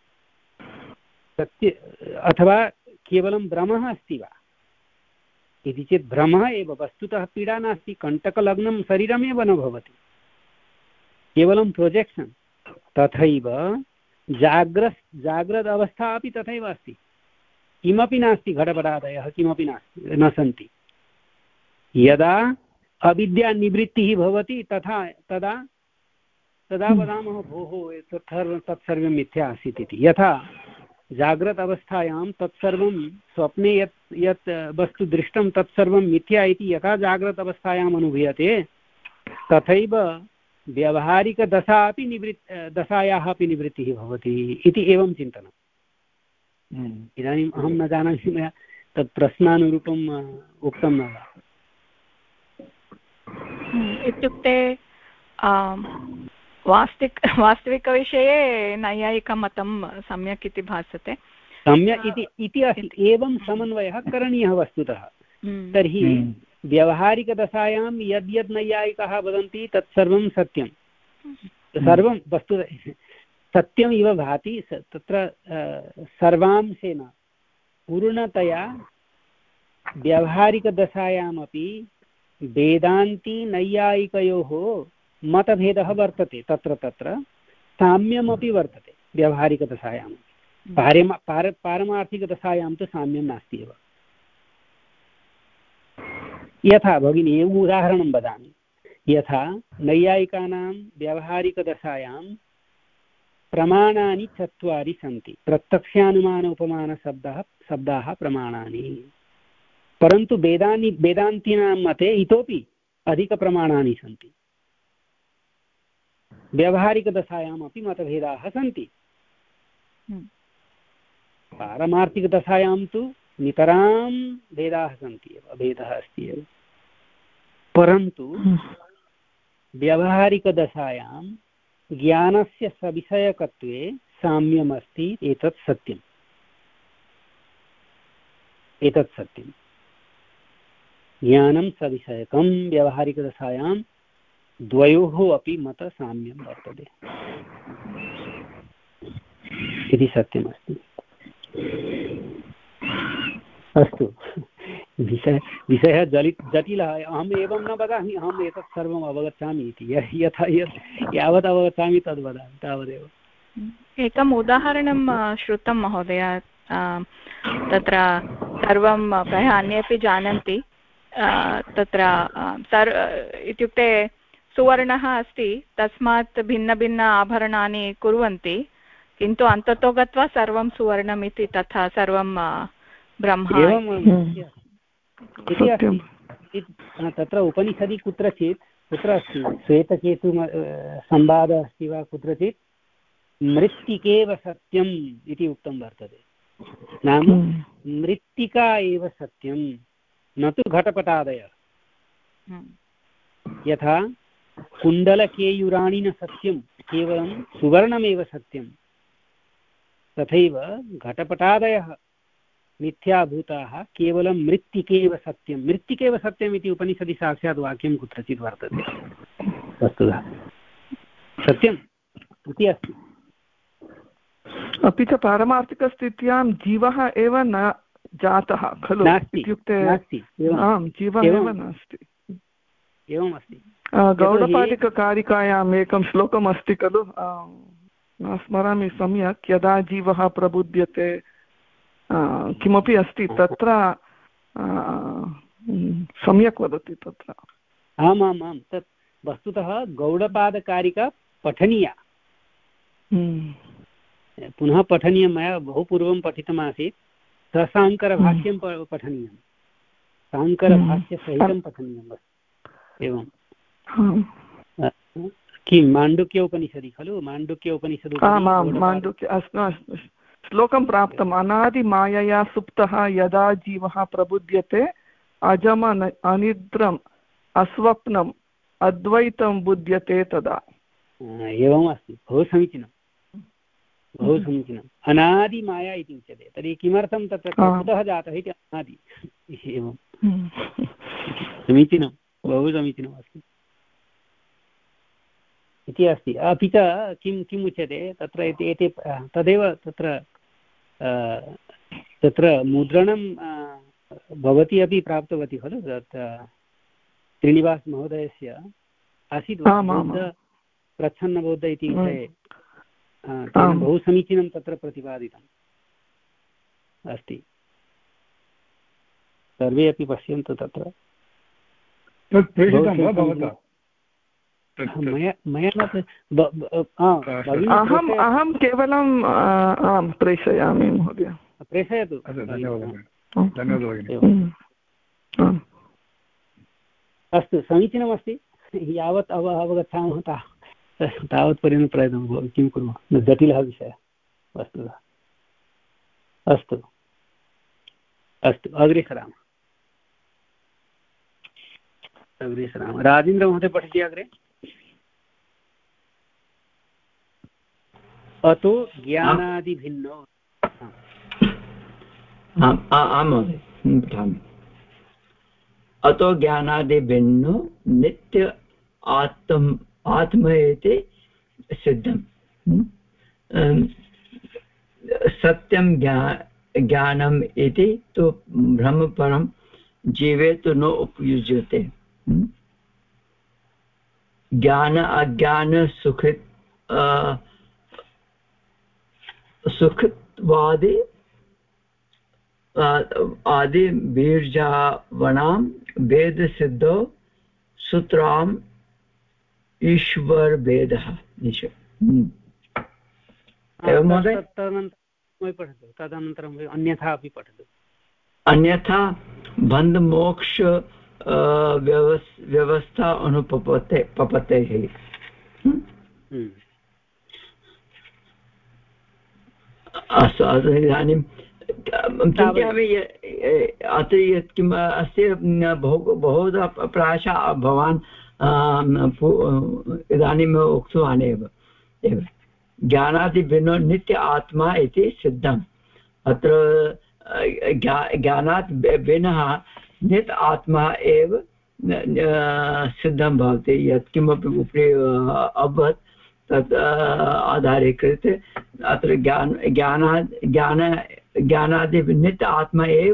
सत्य अथवा केवलं भ्रमः अस्ति वा इति चेत् भ्रमः एव वस्तुतः पीडा नास्ति कण्टकलग्नं शरीरमेव न भवति केवलं प्रोजेक्षन् तथैव जाग्रत् जाग्रत् अवस्था अपि तथैव अस्ति किमपि नास्ति घटपटादयः किमपि नास्ति न सन्ति यदा अविद्यानिवृत्तिः भवति तथा तदा तदा वदामः भोः तत्सर्वं तत्सर्वं मिथ्या आसीत् इति यथा जाग्रत् अवस्थायां तत्सर्वं स्वप्ने यत् यत् वस्तु दृष्टं तत्सर्वं मिथ्या इति यथा जाग्रत् अवस्थायाम् अनुभूयते तथैव व्यावहारिकदशा अपि निवृत् दशायाः अपि निवृत्तिः भवति इति एवं चिन्तनम् इदानीम् अहं न जानामि मया तत् प्रश्नानुरूपम् उक्तं न वा इत्युक्ते वास्तविक वास्तविकविषये नैयायिकमतं सम्यक् इति भासते सम्यक् इति इति अस्ति एवं समन्वयः करणीयः वस्तुतः तर्हि व्यावहारिकदशायां यद् यद् नैयायिकाः वदन्ति तत्सर्वं सत्यं सर्वं वस्तु सत्यम् इव भाति तत्र सर्वांशेन पूर्णतया व्यावहारिकदशायामपि वेदान्ति नैयायिकयोः मतभेदः वर्तते तत्र तत्र साम्यमपि वर्तते व्यावहारिकदशायां पारम पार पारमार्थिकदशायां तु साम्यं नास्ति एव यथा भगिनी उदाहरणं वदामि यथा नैयायिकानां व्यावहारिकदशायां प्रमाणानि चत्वारि सन्ति प्रत्यक्षानुमान उपमानशब्दः शब्दाः प्रमाणानि परन्तु वेदानि वेदान्तीनां मते इतोपि अधिकप्रमाणानि सन्ति व्यावहारिकदशायामपि मतभेदाः सन्ति पारमार्थिकदशायां तु नितरां भेदाः सन्ति एव भेदः अस्ति एव परन्तु व्यावहारिकदशायां ज्ञानस्य सविषयकत्वे साम्यमस्ति एतत् सत्यम् एतत् सत्यं ज्ञानं सविषयकं व्यावहारिकदशायां द्वयोः अपि मतसाम्यं वर्तते इति सत्यमस्ति अस्तु विषय विषयः जलि जटिलः अहम् एवं न वदामि अहम् एतत् सर्वम् अवगच्छामि इति यथा यत् यावत् अवगच्छामि तद् वदामि तावदेव एकम् उदाहरणं श्रुतं महोदय तत्र सर्वं प्रायः अन्येपि जानन्ति तत्र सर् इत्युक्ते सुवर्णः अस्ति तस्मात् भिन्नभिन्न आभरणानि कुर्वन्ति किन्तु अन्ततो गत्वा सर्वं सुवर्णम् इति तथा सर्वं ब्रह्म तत्र उपनिषदि कुत्रचित् कुत्र अस्ति श्वेतकेतु संवादः अस्ति वा कुत्रचित् मृत्तिकेव सत्यम् इति उक्तं वर्तते नाम मृत्तिका एव सत्यं न तु घटपटादयः यथा कुण्डलकेयूराणि न सत्यं केवलं सुवर्णमेव सत्यं तथैव घटपटादयः मिथ्याभूताः केवलं मृत्तिकेव सत्यं मृत्तिकेव सत्यम् इति उपनिषदि साक्षात् वाक्यं कुत्रचित् वर्तते वस्तुतः सत्यम् इति अस्ति अपि च पारमार्थिकस्थित्यां जीवः एव न जातः खलु इत्युक्ते आम् जीवः एव नास्ति। एवमस्ति। गौडपादिककारिकायाम् एकं श्लोकम् अस्ति खलु, न स्मरामि सम्यक्, यदा जीवः प्रबुध्यते किमपि अस्ति तत्र सम्यक् वदति तत्र। आमाम् आम्, तत् वस्तुतः गौडपादकारिका पठनीया, पुनः पठनीयं। मया बहु पूर्वं पठितमासीत्। ससाङ्करभाष्यं पठनीयं, साङ्करभाष्यसहितं पठनीयम्। एवं किं माण्डुक्य उपनिषदि खलु, माण्डुक्य उपनिषदि माण्डुक्य अस्तु अस्तु श्लोकं प्राप्तम्। अनादिमायया सुप्तः यदा जीवः प्रबुध्यते अजम अनिद्रम् अस्वप्नम् अद्वैतं बुध्यते तदा। एवम् अस्ति, बहु समीचीनं, बहु समीचीनम्। अनादिमाया इति उच्यते, तर्हि किमर्थं तत्र कुतः जातः इति अनादि। एवं समीचीनं, बहु समीचीनम् अस्ति इति अस्ति। अपि च किं किम् उच्यते तत्र एते तदेव तत्र तत्र मुद्रणं भवती अपि प्राप्तवती खलु, श्रीनिवासमहोदयस्य आसीत् प्रच्छन्नबौद्ध इति विषये, तेन बहु समीचीनं तत्र प्रतिपादितम् अस्ति। सर्वे अपि पश्यन्तु तत्र। अहम् अहं केवलं प्रेषयामि महोदय। प्रेषयतु। अस्तु, समीचीनमस्ति। यावत् अव अवगच्छामः ता तावत्पर्यन्तं प्रयत्नं भवति, किं कुर्मः, जटिलः विषयः वस्तुतः। अस्तु अस्तु, अग्रे सरामः अग्रे सरामः राजेन्द्रमहोदय पठति अग्रे। अतो ज्ञानादिभिन्नो। आं महोदय पठामि। अतो ज्ञानादिभिन्नो नित्य आत्म आत्म इति सिद्धम्। सत्यं ज्ञानम् इति तु ब्रह्मपरं जीवे तु न उपयुज्यते। ज्ञान अज्ञान सुखित सुखवादि आदि बीर्जावणां वेद सिद्धौ सूत्राम् ईश्वर भेदः। तदनन्तरं अन्यथा अपि पठतु। अन्यथा बन्धमोक्ष व्यवस्था अनुपपते पपतेः। अस्तु, इदानीं चिन्तयामि अत्र यत् किम् अस्ति, बहु बहुधा प्रायशः भवान् इदानीम् उक्तवान् एव एव ज्ञानादिभिन्नो नित्य आत्मा इति सिद्धम्। अत्र ज्ञानात् भिन्नः नित्य आत्मा एव सिद्धं भवति। यत्किमपि उपरि अभवत् तत् आधारीकृत्य अत्र ज्ञान ज्ञानात् ज्ञान ज्ञानादि नित्य आत्मा एव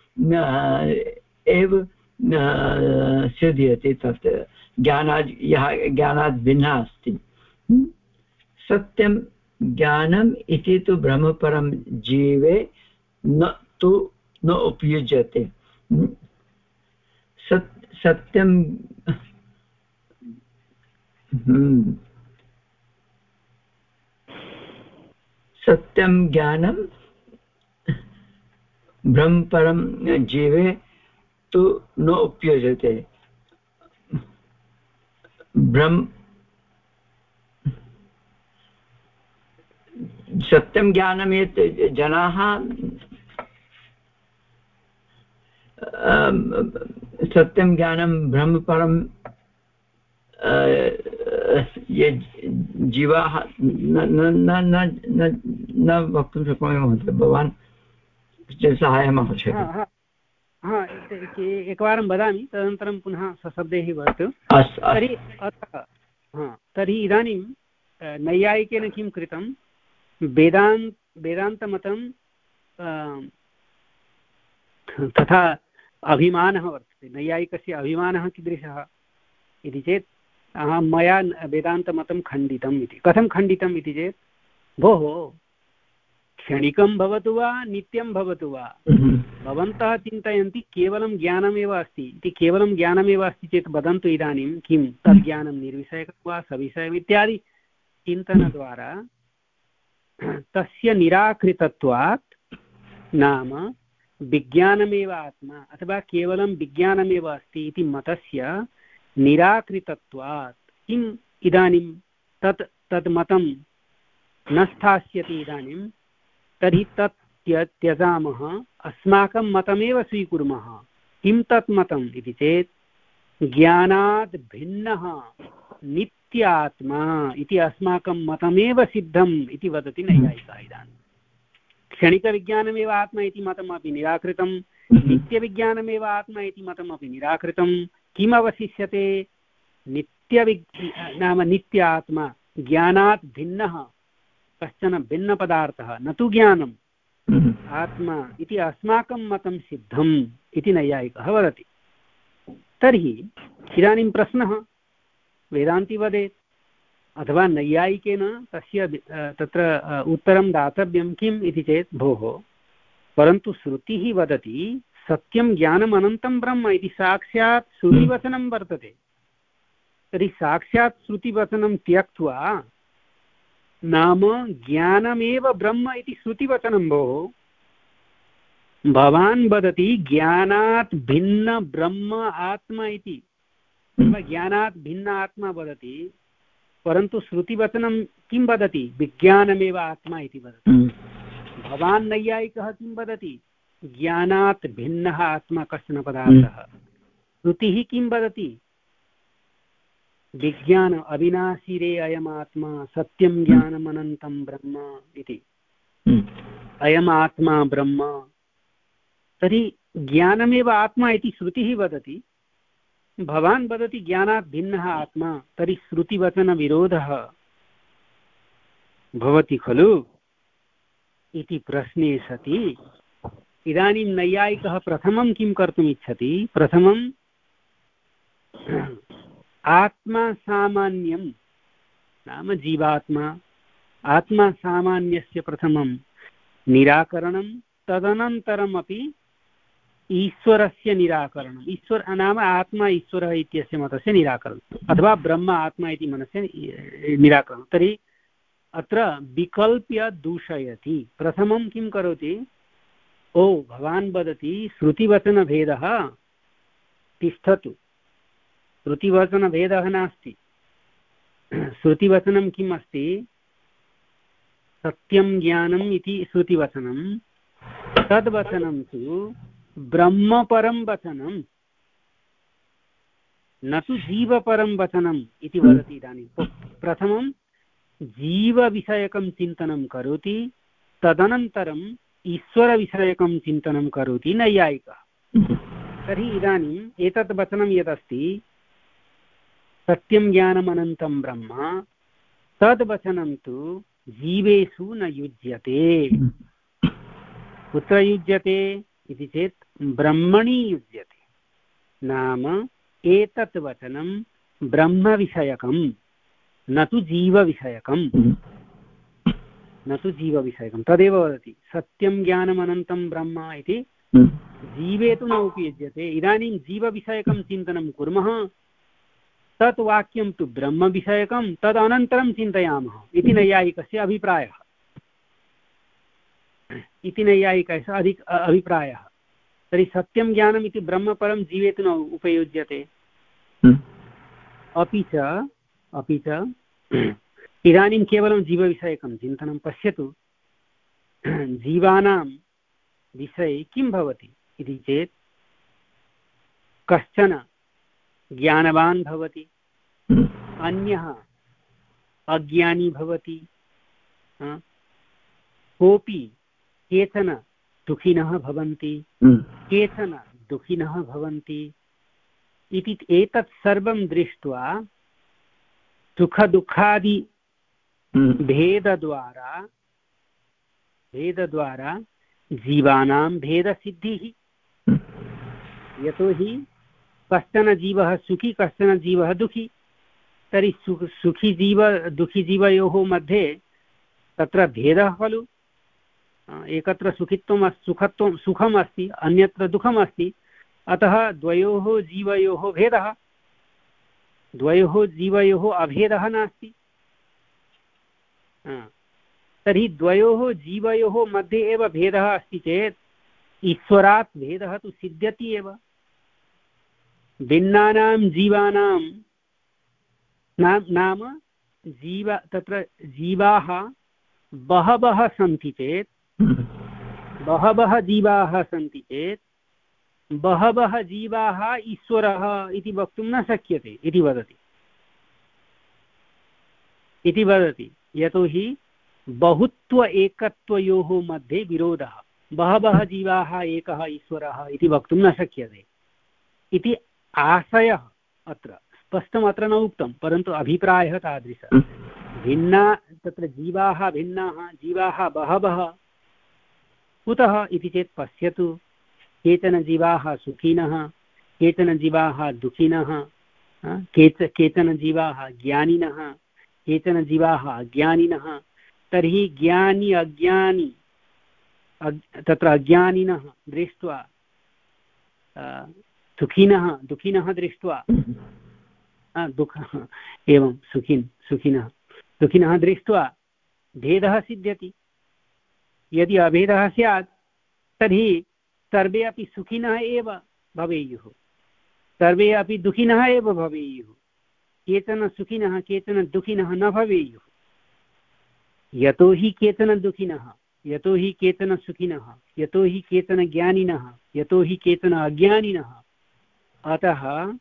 एव सिद्ध्यति। तत् ज्ञानात् यः ज्ञानात् भिन्नः अस्ति। सत्यं ज्ञानम् इति तु ब्रह्मपरं जीवे न तु न उपयुज्यते। सत् सत्यं सत्यं ज्ञानं ब्रह्मपरं जीवे तु न उपयुज्यते। ब्रह्म सत्यं ज्ञानं यत् जनाः सत्यं ज्ञानं ब्रह्मपरं ये जीवाः न न न न वक्तुं शक्नोमि महोदय, भवान् साहाय्यम् आवश्यकम्। एकवारं वदामि, तदनन्तरं पुनः सशब्दैः वदतु। तर्हि तर्हि इदानीं नैयायिकेन किं कृतं, वेदान्त वेदान्तमतं तथा अभिमानः वर्तते। नैयायिकस्य अभिमानः कीदृशः इति चेत् अहं मया वेदान्तमतं खण्डितम् इति। कथं खण्डितम् इति चेत् भोः क्षणिकं भवतु वा नित्यं भवतु वा भवन्तः चिन्तयन्ति केवलं ज्ञानमेव अस्ति इति। केवलं ज्ञानमेव अस्ति चेत् वदन्तु इदानीं किं तद्ज्ञानं निर्विषयकं वा सविषयम् इत्यादि चिन्तनद्वारा तस्य निराकृतत्वात्, नाम विज्ञानमेव आत्मा अथवा केवलं विज्ञानमेव अस्ति इति मतस्य निराकृतत्वात् किम् इदानीं तत् तत् मतं न स्थास्यति इदानीं, तर्हि तत् त्यजामः, अस्माकं मतमेव स्वीकुर्मः। किं तत् मतम् इति चेत् ज्ञानात् भिन्नः नित्यात्मा इति अस्माकं मतमेव सिद्धम् इति वदति नैयायिकः। इदानीं क्षणिकविज्ञानमेव आत्मा इति मतमपि निराकृतं, नित्यविज्ञानमेव आत्मा इति मतमपि निराकृतं। किम् अवशिष्यते? नित्यविज्ञा नाम नित्य आत्मा, ज्ञानात् भिन्नः कश्चन भिन्नपदार्थः, न तु ज्ञानम्, आत्मा इति अस्माकं मतं सिद्धम् इति नैयायिकः वदति। तर्हि इदानीं प्रश्नः वेदान्ती वदेत् अथवा नैयायिकेन तस्य तत्र उत्तरं दातव्यं किम् इति चेत् भोः परन्तु श्रुतिः वदति सत्यं ज्ञानम् अनन्तं ब्रह्म इति साक्षात् श्रुतिवचनं वर्तते। तर्हि साक्षात् श्रुतिवचनं त्यक्त्वा नाम ज्ञानमेव ब्रह्म इति श्रुतिवचनं भोः, भवान् वदति ज्ञानात् भिन्न ब्रह्म आत्मा इति, ज्ञानात् भिन्न आत्मा वदति, परन्तु श्रुतिवचनं किं वदति? विज्ञानमेव आत्मा इति वदति। भवान् नैयायिकः किं वदति? ज्ञानात् भिन्नः आत्मा कश्चन पदार्थः। श्रुतिः किं वदति? विज्ञान अविनाशी रे अयमात्मा सत्यं ज्ञानमनन्तं ब्रह्म इति। अयम् आत्मा ब्रह्म। तर्हि ज्ञानमेव आत्मा इति श्रुतिः वदति, भवान् वदति ज्ञानात् भिन्नः आत्मा, तर्हि श्रुतिवचनविरोधः भवति खलु इति प्रश्ने सति इदानीं नैयायिकः प्रथमं किं कर्तुम् इच्छति? प्रथमं आत्मा सामान्यं नाम जीवात्मा, आत्मा सामान्यस्य प्रथमं निराकरणं, तदनन्तरमपि ईश्वरस्य निराकरणम्। ईश्वर नाम आत्मा ईश्वरः इत्यस्य मतस्य निराकरणम् अथवा ब्रह्म आत्मा इति मनस्य निराकरणं। तर्हि अत्र विकल्प्य दूषयति। प्रथमं किं करोति? ओ भवान् वदति श्रुतिवचनभेदः, तिष्ठतु, श्रुतिवचनभेदः नास्ति। श्रुतिवचनं किम् अस्ति? सत्यं ज्ञानम् इति श्रुतिवचनं, तद्वचनं तु ब्रह्मपरं वचनं, न तु जीवपरं वचनम् इति वदति। इदानीं प्रथमं जीवविषयकं चिन्तनं करोति, तदनन्तरम् ईश्वरविषयकं चिन्तनं करोति नैयायिकः। तर्हि इदानीम् एतत् वचनं यदस्ति सत्यं ज्ञानमनन्तं ब्रह्म, तद्वचनं तु जीवेषु न युज्यते। कुत्र युज्यते इति चेत् ब्रह्मणि युज्यते। नाम एतत् वचनं ब्रह्मविषयकं, न तु जीवविषयकं, न तु जीवविषयकं। तदेव वदति सत्यं ज्ञानमनन्तं ब्रह्म इति जीवे तु न उपयुज्यते। इदानीं जीवविषयकं चिन्तनं कुर्मः, तत् वाक्यं तु ब्रह्मविषयकं, तदनन्तरं चिन्तयामः इति नैयायिकस्य अभिप्रायः इति नैयायिकस्य अधिक अभिप्रायः। तर्हि सत्यं ज्ञानम् इति ब्रह्मपरं जीवे तु न उपयुज्यते। अपि च अपि च इदानीं केवलं जीवविषयकं चिन्तनं पश्यतु। जीवानां विषये किं भवति इति चेत् कश्चन ज्ञानवान् भवति, अन्यः अज्ञानी भवति, कोऽपि केचन दुःखिनः भवन्ति, केचन दुःखिनः भवन्ति इति। एतत् सर्वं दृष्ट्वा सुखदुःखादि भेदद्वारा भेदद्वारा जीवानां भेदसिद्धिः यतोहि कश्चन जीवः सुखी कश्चन जीवः दुःखी, तर्हि सु सुखी जीव दुःखी जीवयोः मध्ये तत्र भेदः खलु। एकत्र सुखित्वं सुखत्वं सुखम् अस्ति, अन्यत्र दुःखम् अस्ति, अतः द्वयोः जीवयोः भेदः, द्वयोः जीवयोः अभेदः नास्ति। तर्हि द्वयोः जीवयोः मध्ये एव भेदः अस्ति चेत् ईश्वरात् भेदः तु सिद्ध्यति एव। भिन्नानां जीवानां नाम जीव तत्र जीवाः बहवः सन्ति चेत् बहवः जीवाः सन्ति चेत् बहवः जीवाः ईश्वरः इति वक्तुं न शक्यते इति वदति इति वदति यतोहि बहुत्व एकत्वयोः मध्ये विरोधः। बहवः जीवाः एकः ईश्वरः इति वक्तुं न शक्यते इति आशयः अत्र स्पष्टम् अत्र न उक्तं, परन्तु अभिप्रायः तादृशः। भिन्ना तत्र जीवाः भिन्नाः, जीवाः बहवः, कुतः इति चेत् पश्यतु, केचन जीवाः सुखिनः, केचन जीवाः दुःखिनः, केच केचन जीवाः ज्ञानिनः, केचन जीवाः अज्ञानिनः। तर्हि ज्ञानी अज्ञानी तत्र अज्ञानिनः दृष्ट्वा सुखिनः दुःखिनः दृष्ट्वा दुःख एवं सुखिन् सुखिनः दुःखिनः दृष्ट्वा भेदः सिद्ध्यति। यदि अभेदः स्यात् तर्हि सर्वे अपि सुखिनः एव भवेयुः, सर्वे अपि दुःखिनः एव भवेयुः, केचन सुखिनः केचन दुःखिनः न भवेयुः। यतोहि केचन दुःखिनः, यतोहि केचन सुखिनः, यतोहि केचन ज्ञानिनः, यतोहि केचन अज्ञानिनः, अतः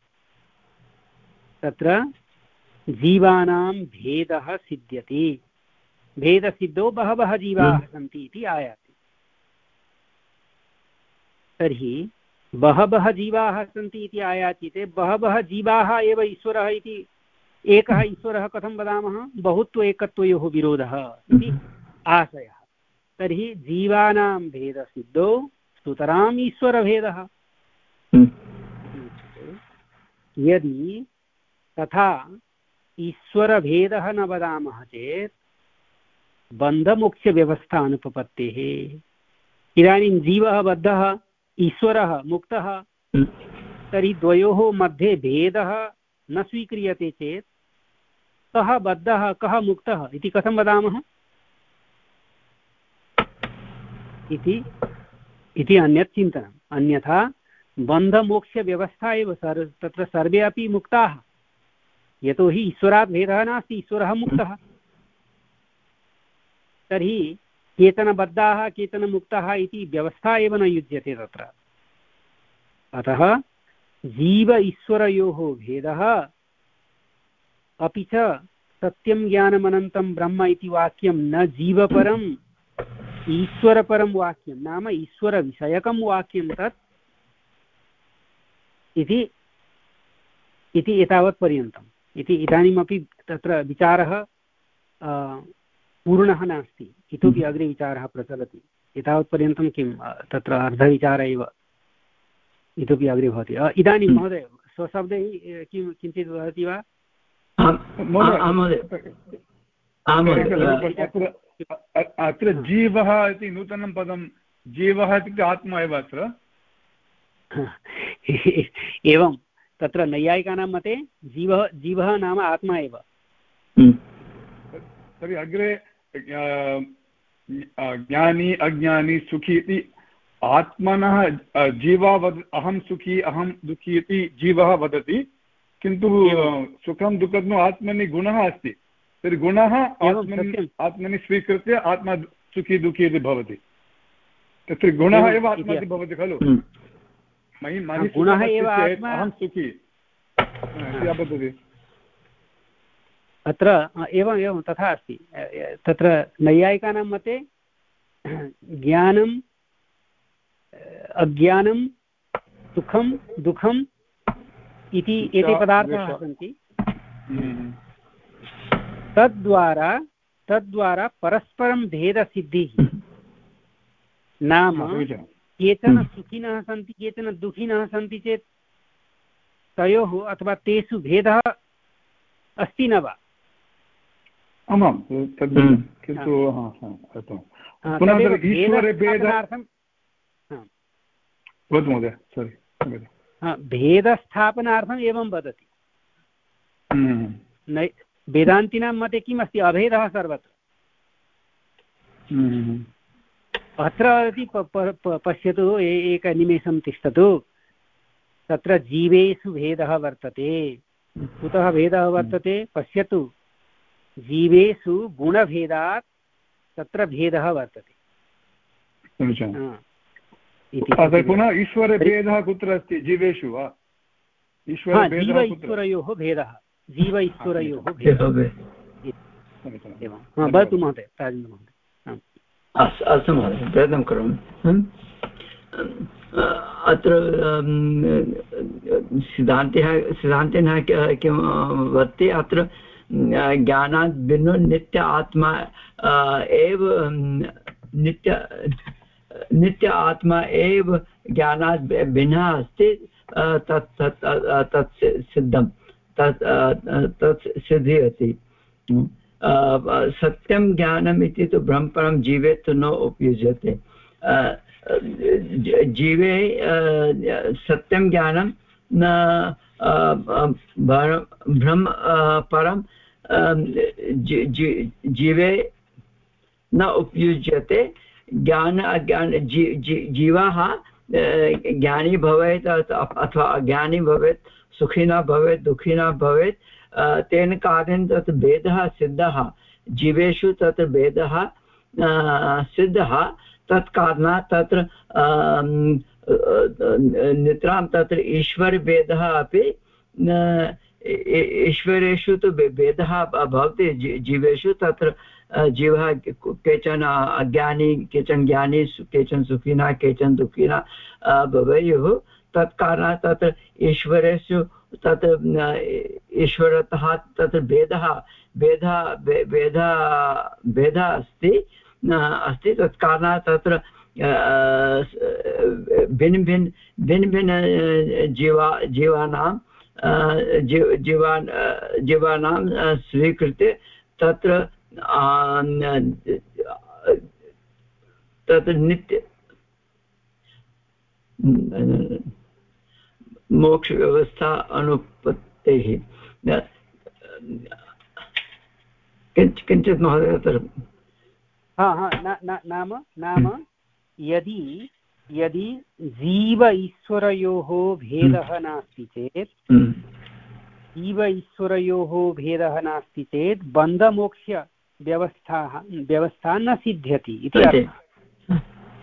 तत्र जीवानां भेदः सिद्ध्यति। भेदसिद्धौ बहवः जीवाः सन्ति इति आयाति। तर्हि बहवः जीवाः सन्ति इति आयाति चेत् बहवः जीवाः एव ईश्वरः इति एकः ईश्वरः कथं वदामः? बहुत्व एकत्वयोः विरोधः इति आशयः। तर्हि जीवानां भेदसिद्धौ सुतराम् ईश्वरभेदः। यदि तथा ईश्वरभेदः न वदामः चेत् बन्धमोक्षव्यवस्था अनुपपत्तेः। इदानीं जीवः बद्धः, ईश्वरः मुक्तः, तर्हि द्वयोः मध्ये भेदः न स्वीक्रियते चेत् कः बद्धः कः मुक्तः इति कथं वदामः इति इति अन्यत् चिन्तनम्। अन्यथा बन्धमोक्षव्यवस्था एव सर् तत्र सर्वे अपि मुक्ताः, यतोहि ईश्वरात् भेदः नास्ति, ईश्वरः मुक्तः। तर्हि केचन बद्धाः केचन मुक्ताः इति व्यवस्था एव न युज्यते तत्र। अतः जीव ईश्वरयोः भेदः अपि च सत्यं ज्ञानमनन्तं ब्रह्म इति वाक्यं न जीवपरम् ईश्वरपरं वाक्यं, नाम ईश्वरविषयकं वाक्यं तत् इति इति एतावत्पर्यन्तम् इति। इदानीमपि तत्र विचारः पूर्णः नास्ति, इतोपि अग्रे विचारः प्रचलति। एतावत्पर्यन्तं किं तत्र अर्धविचारः एव, इतोपि अग्रे भवति। इदानीं महोदय स्वशब्दैः किं किञ्चित् वदति वा? अत्र जीवः इति नूतनं पदं, जीवः इत्युक्ते आत्मा एव अत्र। एवं तत्र नैयायिकानां मते जीवः जीवः नाम आत्मा एव। तर्हि अग्रे ज्ञानी अज्ञानी सुखी इति आत्मनः जीवा वद अहं सुखी अहं दुःखी इति जीवः वदति, किन्तु सुखं दुःखं आत्मनि गुणः अस्ति। तर्हि गुणः आत्मनि आत्मनि स्वीकृत्य आत्मा सुखी दुःखी इति भवति। तत्र गुणः एव आत्मा इति भवति खलु। गुणः एव अहं सुखी वदति अत्र एवम् एवं तथा अस्ति। तत्र नैयायिकानां मते ज्ञानम् अज्ञानं सुखं दुःखम् इति एते पदार्थाः सन्ति। तद्वारा तद्वारा परस्परं भेदसिद्धिः, नाम केचन सुखिनः सन्ति केचन दुःखिनः सन्ति चेत् तयोः अथवा तेषु भेदः अस्ति न वा? आमां तद् किन्तु ईश्वरे भेदः वदतु महोदय सारी भेदस्थापनार्थम् एवं वदति। वेदान्तिनां मते किम् अस्ति? अभेदः सर्वत्र। अत्र अपि पश्यतु, एकनिमेषं तिष्ठतु। तत्र जीवेषु भेदः वर्तते। कुतः भेदः वर्तते? पश्यतु, जीवेषु गुणभेदात् तत्र भेदः वर्तते। पुनः ईश्वरे भेदः कुत्र अस्ति? जीवेषु वा? जीव ईश्वरयोः भेदः, जीव ईश्वरयोः भेदः। एवं भवतु महोदय, राजेन्द्र महोदय। अस्तु महोदय, प्रयत्नं करोमि। अत्र सिद्धान्तः सिद्धान्तेन किं वर्तते? अत्र ज्ञानात् भिन्नो नित्य आत्मा एव नित्य नित्य आत्मा एव ज्ञानात् भिन्नः अस्ति। तत् तत् तत् सिद्धं तत् तत् सिद्ध्यति। सत्यं ज्ञानम् इति तु ब्रह्मपरं जीवे तु न उपयुज्यते। जीवे सत्यं ज्ञानं न ब्रह्म परं जीवे न उपयुज्यते। ज्ञान अज्ञान जी जी जीवाः ज्ञानी भवेत् अथवा अज्ञानी भवेत्, सुखिनः भवेत् दुःखिनः भवेत्, तेन कारणेन तत् भेदः सिद्धः। जीवेषु तत् भेदः सिद्धः। तत् कारणात् तत्र नितरां तत्र ईश्वरभेदः अपि, ईश्वरेषु तु भेदः भवति। जीवेषु तत्र जीवः केचन अज्ञानी, केचन ज्ञानी, केचन सुखिनः, केचन दुःखिनः भवेयुः। तत् कारणात् तत्र ईश्वरेषु तत् ईश्वरतः तत्र भेदः भेदः भेदः भेदः अस्ति अस्ति तत् कारणात् तत्र भिन्न भिन्न भिन्न भिन्न जीवा जीवानां जीवान् जीवानां स्वीकृत्य तत्र तत्र नित्य मोक्षव्यवस्था अनुपत्तेः। किञ्चित् महोदय तत्र हा हा नाम नाम यदि यदि जीव ईश्वरयोः भेदः नास्ति चेत् जीव ईश्वरयोः भेदः नास्ति चेत् बन्धमोक्ष व्यवस्थाः व्यवस्था न सिद्ध्यति इति अर्थः।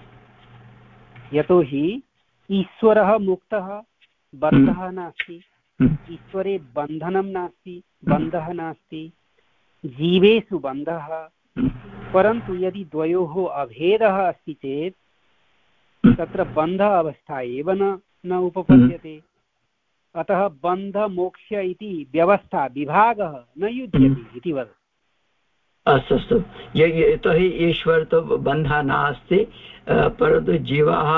यतोहि ईश्वरः मुक्तः, बद्धः नास्ति। ईश्वरे बन्धनं नास्ति, बन्धः नास्ति। जीवेषु बन्धः, परन्तु यदि द्वयोः अभेदः अस्ति चेत् तत्र बन्ध अवस्था एव न न उपपद्यते। अतः बन्धमोक्ष इति व्यवस्था विभागः न युज्यते इति वदति। अस्तु अस्तु। यतोहि ईश्वर तु बन्धः नास्ति, परन्तु जीवाः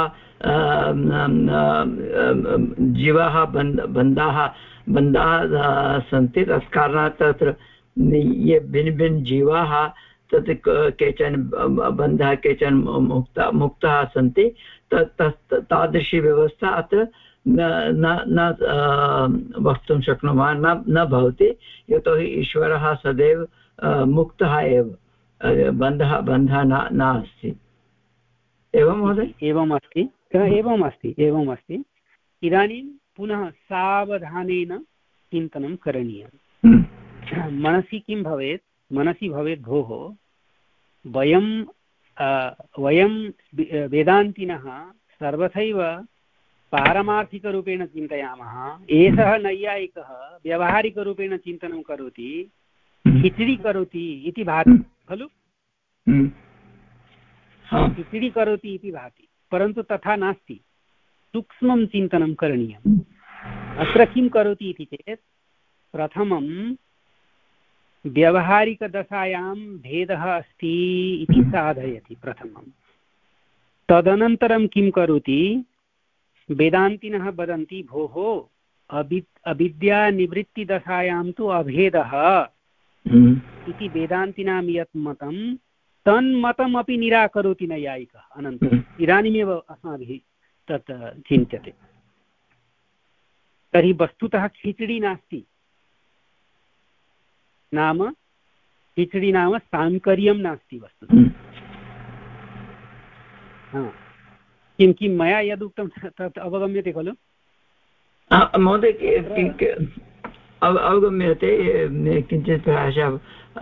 जीवाः बन्धाः बन्धाः सन्ति। तत्कारणात् तत्र ये भिन्न भिन्न जीवाः तत् केचन बन्धः केचन मुक्ता मुक्ताः सन्ति। तत् तादृशी व्यवस्था अत्र न न वक्तुं शक्नुमः, न न भवति। यतोहि ईश्वरः सदैव मुक्तः एव, बन्धः बन्धः न नास्ति। एवं महोदय? एवम् अस्ति एवम् अस्ति एवम् अस्ति। इदानीं पुनः सावधानेन चिन्तनं करणीयं। मनसि किं भवेत्? मनसि भवेत्, भोः वयं वयं वेदान्तिनः सर्वथैव पारमार्थिकरूपेण चिन्तयामः। एषः नैयायिकः व्यावहारिकरूपेण चिन्तनं करोति, खिचडी करोति इति भाति खलु? खिचडी करोति इति भाति, परन्तु तथा नास्ति। सूक्ष्मं चिन्तनं करणीयम्। अत्र किं करोति इति चेत् प्रथमं व्यावहारिकदशायां भेदः अस्ति इति साधयति प्रथमं। तदनन्तरं किं करोति वेदान्तिनः वदन्ति भोः अवि अविद्यानिवृत्तिदशायां तु अभेदः इति वेदान्तिनां यत् मतं तन्मतमपि निराकरोति नैयायिकः अनन्तरम् इदानीमेव अस्माभिः तत् चिन्त्यते। तर्हि वस्तुतः खिचडी नास्ति, नाम खिचडी नाम साङ्कर्यं नास्ति वस्तुतः। किं किं मया यदुक्तं तत् अवगम्यते खलु महोदय? अवगम्यते, किञ्चित् प्रायशः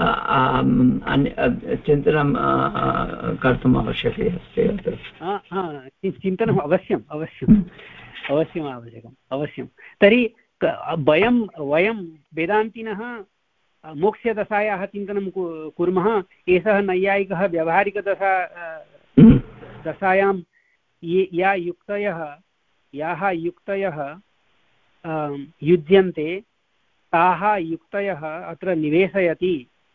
चिन्तनं कर्तुम् आवश्यकम् अस्ति। चिन्तनम् अवश्यम् अवश्यम् अवश्यम् आवश्यकम् अवश्यं। तर्हि वयं वयं वेदान्तिनः मोक्षदशायाः चिन्तनं कुर्मः। एषः नैयायिकः व्यावहारिकदशा दशायां ये या युक्तयः याः युक्तयः युज्यन्ते ताः युक्तयः अत्र निवेशयति,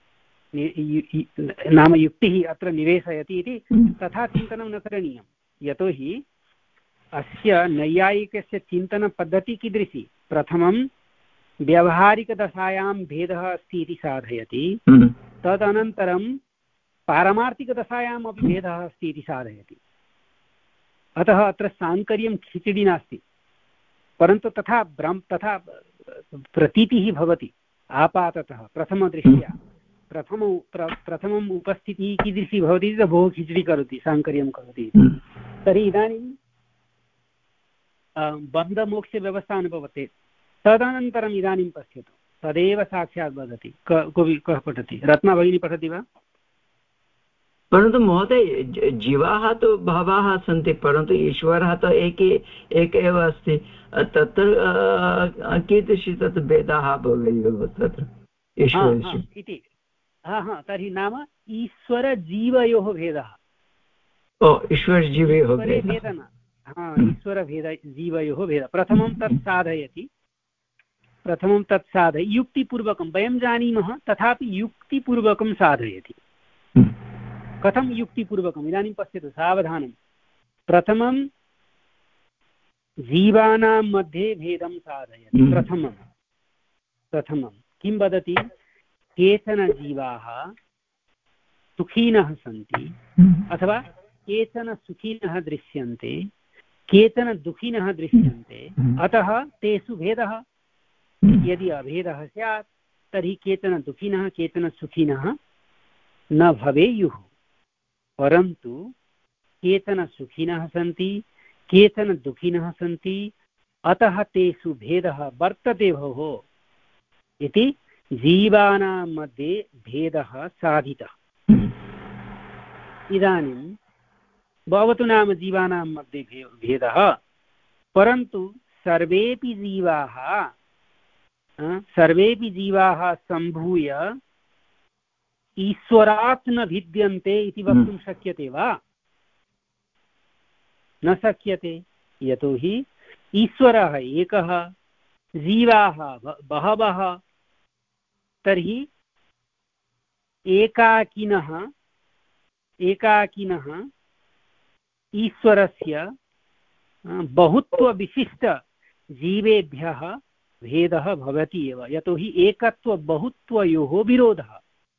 नाम युक्तिः अत्र निवेशयति इति तथा चिन्तनं न करणीयं। यतोहि अस्य नैयायिकस्य चिन्तनपद्धतिः कीदृशी? प्रथमं व्यावहारिकदशायां भेदः अस्ति इति साधयति, तदनन्तरं पारमार्थिकदशायाम् अपि भेदः अस्ति इति साधयति। अतः अत्र साङ्कर्यं खिचडी नास्ति, परन्तु तथा ब्रह्म तथा प्रतीतिः भवति आपाततः प्रथमदृष्ट्या। प्रथम प्रथमम् उपस्थितिः कीदृशी भवति इति बहु खिचडी करोति, साङ्कर्यं करोति। तर्हि इदानीं बन्धमोक्षव्यवस्था अनुभवते, तदनन्तरम् इदानीं पश्यतु, तदेव साक्षात् वदति। कोऽपि कः पठति? रत्ना भगिनी पठति वा? परन्तु महोदय, जीवाः तु बहवः सन्ति, परन्तु ईश्वरः तु एके एक एव अस्ति। तत्र कीदृशी तत् भेदाः भवेयुः तत्र ईश्वरेषु इति? हा हा तर्हि नाम ईश्वरजीवयोः भेदः। ओ, ईश्वरजीवयोः भेदः न, हा ईश्वरभेद जीवयोः भेदः। प्रथमं तत् साधयति, प्रथमं तत् साधय युक्तिपूर्वकं, वयं जानीमः तथापि युक्तिपूर्वकं साधयति। कथं युक्तिपूर्वकम्? इदानीं पश्यतु, सावधानं। प्रथमं जीवानां मध्ये भेदं साधयति। प्रथमं प्रथमं किं वदति? केचन जीवाः सुखिनः सन्ति, अथवा केचन सुखिनः दृश्यन्ते, केचन दुःखिनः दृश्यन्ते, अतः तेषु भेदः। यदि अभेदः स्यात् तर्हि केचन दुःखिनः केचन सुखिनः न भवेयुः। परन्तु केचन सुखिनः सन्ति, केचन दुःखिनः सन्ति, अतः तेषु भेदः वर्तते भोः इति जीवानां मध्ये भेदः साधितः। इदानीं भवतु नाम जीवानां मध्ये भेदः, परन्तु सर्वेपि जीवाः सर्वेपि जीवाः सम्भूय ईश्वरात् न भिद्यन्ते इति वक्तुं शक्यते वा? न शक्यते। यतोहि ईश्वरः एकः, जीवाः बहवः। तर्हि एकाकिनः एकाकिनः ईश्वरस्य बहुत्वविशिष्ट जीवेभ्यः भेदः भवति एव। यतोहि एकत्व बहुत्वयोः विरोधः।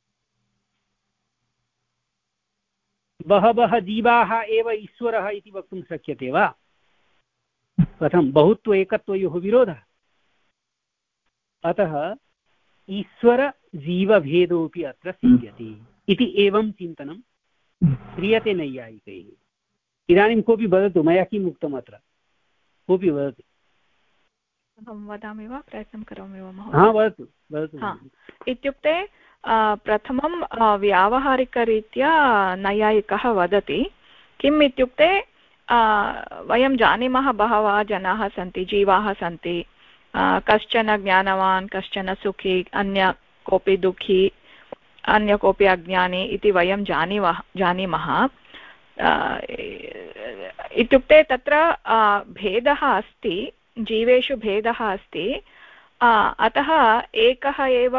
बहवः जीवाः एव ईश्वरः इति वक्तुं शक्यते वा? कथं? बहुत्व एकत्वयोः विरोधः। अतः ईश्वरजीवभेदोऽपि अत्र सिद्ध्यति इति एवं चिन्तनं क्रियते नैयायिकैः। इदानीं कोऽपि वदतु, मया किम् उक्तम् अत्र? कोऽपि वदतु। अहं वदामि वा? प्रयत्नं करोमि वा महोदय? हा, वदतु वदतु। इत्युक्ते प्रथमं व्यावहारिकरीत्या नैयायिकः वदति किम् इत्युक्ते वयं जानीमः बहवः जनाः सन्ति, जीवाः सन्ति, कश्चन ज्ञानवान्, कश्चन सुखी, अन्य कोऽपि दुःखी, अन्य कोऽपि अज्ञानी इति वयं जानीमः जानीमः इत्युक्ते तत्र भेदः अस्ति, जीवेषु भेदः अस्ति। अतः एकः एव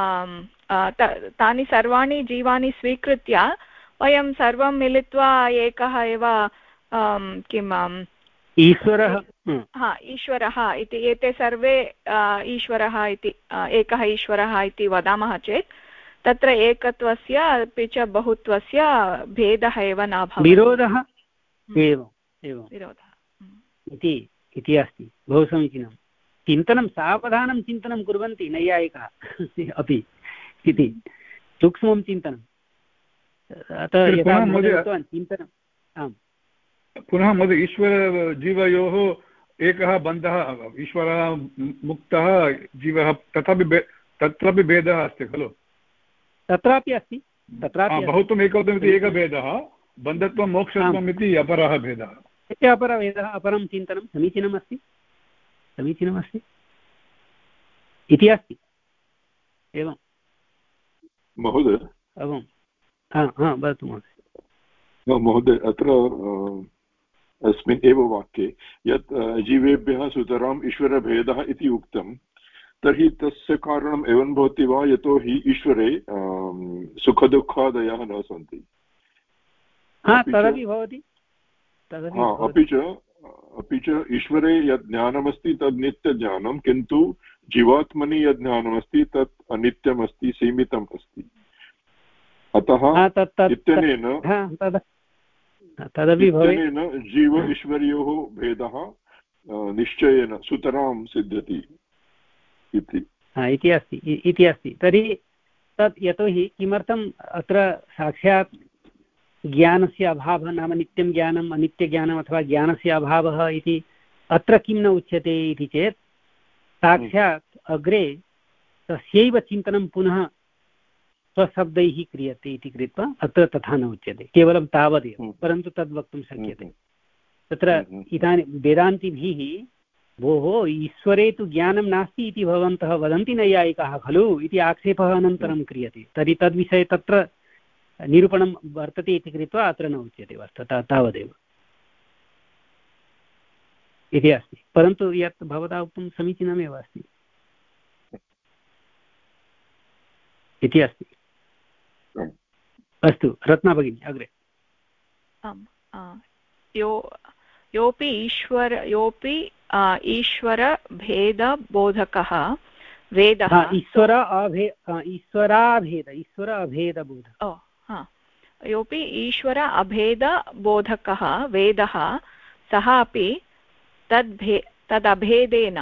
तानि सर्वाणि जीवानि स्वीकृत्य वयं सर्वं मिलित्वा एकः एव किम् ईश्वरः हा ईश्वरः इति एते सर्वे ईश्वरः इति एकः ईश्वरः इति वदामः चेत् तत्र एकत्वस्य अपि च बहुत्वस्य भेदः एव न भवति विरोधः एवम् एवं विरोधः इति इति अस्ति बहु समीचीनं चिन्तनं सावधानं चिन्तनं कुर्वन्ति नैयायिकाः अपि इति सूक्ष्मं चिन्तनम् अतः यथा महोदय उक्तवान् चिन्तनम् आम् पुनः महोदय ईश्वरजीवयोः एकः बन्धः ईश्वरः मुक्तः जीवः तथापि तत्रापि भेदः अस्ति खलु तत्रापि अस्ति तत्रापि बहुत्वम् एकत्वम् इति एकः भेदः बन्धत्वं मोक्षत्वम् इति अपरः भेदः इति अपरभेदः अपरं चिन्तनं समीचीनमस्ति समीचीनमस्ति इति अस्ति एवं महोदय एवं हा हा वदतु महोदय महोदय अत्र अस्मिन् एव वाक्ये यत् जीवेभ्यः सुतराम् ईश्वरभेदः इति उक्तं तर्हि तस्य कारणम् एवं भवति वा यतोहि ईश्वरे सुखदुःखादयः न सन्ति तदपि भवति अपि च अपि च ईश्वरे यत् ज्ञानमस्ति तद् नित्यज्ञानं किन्तु जीवात्मनि यत् ज्ञानमस्ति तत् अनित्यमस्ति सीमितम् अस्ति अतः इत्यनेन इत्यनेन जीव ईश्वर्योः भेदः निश्चयेन सुतरां सिद्ध्यति इति इति अस्ति इति अस्ति तर्हि तत् यतोहि किमर्थम् अत्र साक्षात् ज्ञानस्य अभावः नाम नित्यं ज्ञानम् अनित्यज्ञानम् अथवा ज्ञानस्य अभावः इति अत्र किं न उच्यते इति चेत् साक्षात् अग्रे तस्यैव चिन्तनं पुनः स्वशब्दैः क्रियते इति कृत्वा अत्र तथा न उच्यते केवलं तावदेव परन्तु तद् वक्तुं शक्यते तत्र इदानीं वेदान्तिभिः भोः ईश्वरे तु ज्ञानं नास्ति इति भवन्तः वदन्ति नैयायिकाः खलु इति आक्षेपः अनन्तरं क्रियते तर्हि तद्विषये तत्र निरूपणं वर्तते इति कृत्वा अत्र न उच्यते वस्तुतः तावदेव इति अस्ति परन्तु यत् भवता उक्तं समीचीनमेव अस्ति इति अस्ति अस्तु रत्ना भगिनी अग्रे आम् यो योऽपि ईश्वर योऽपि ईश्वरभेदबोधकः वेदः ईश्वर अभे ईश्वराभेद ईश्वर अभेदबोधः ओ हा योऽपि ईश्वर अभेदबोधकः वेदः सः अपि तद्भे तदभेदेन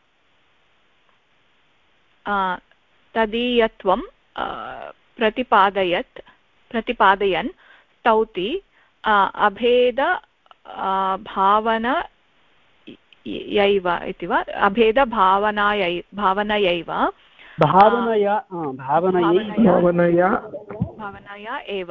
तदीयत्वं प्रतिपादयत् प्रतिपादयन् स्तौति अभेद भावना यैव इति वा अभेदभावनायै भावनयैव भावनया भावनया भावनया एव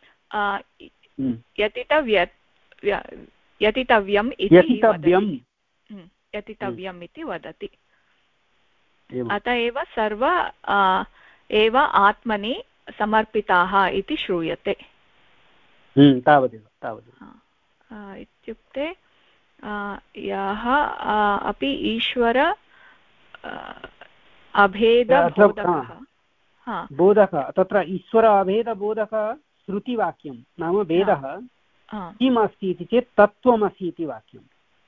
यतितव्य यतितव्यम् इति यतितव्यम् इति वदति अत एव सर्व एव आत्मनि समर्पिताः इति श्रूयते तावदेव तावदेव इत्युक्ते यः अपि ईश्वर अभेदबोधकः बोधकः तत्र ईश्वर अभेदबोधकः श्रुतिवाक्यं नाम वेदः किम् अस्ति इति चेत् तत्त्वमसि इति वाक्यम्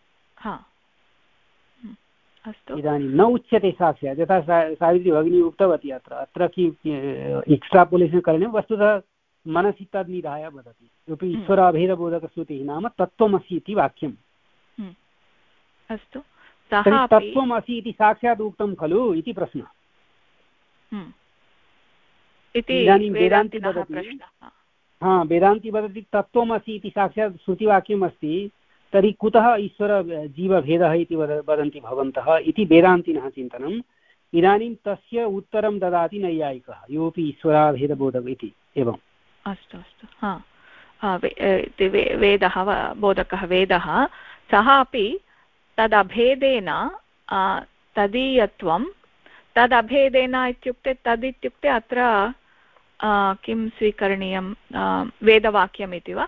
अस्तु इदानीं न उच्यते साक्षात् यथा सावित्री भगिनी उक्तवती अत्र अत्र कि एक्स्ट्रापोलेशन् करणीयं वस्तुतः मनसि तद् निधाय वदति इतोपि ईश्वराभेदबोधकश्रुतिः नाम तत्त्वमसि इति वाक्यम् अस्तु तत्त्वमसि इति साक्षात् उक्तं खलु इति प्रश्नः इदानीं वेदान्ति वदति हा वेदान्ति वदति तत्त्वमसि इति साक्षात् श्रुतिवाक्यम् अस्ति तर्हि कुतः ईश्वर जीवभेदः इति वदन्ति भवन्तः इति वेदान्तिनः चिन्तनम् इदानीं तस्य उत्तरं ददाति नैयायिकः योऽपि ईश्वराभेदबोधकः इति एवम् अस्तु अस्तु हा वेदः बोधकः वेदः सः अपि तदभेदेन तदीयत्वं तदभेदेन इत्युक्ते तदित्युक्ते अत्र किं स्वीकरणीयं वेदवाक्यम् इति वा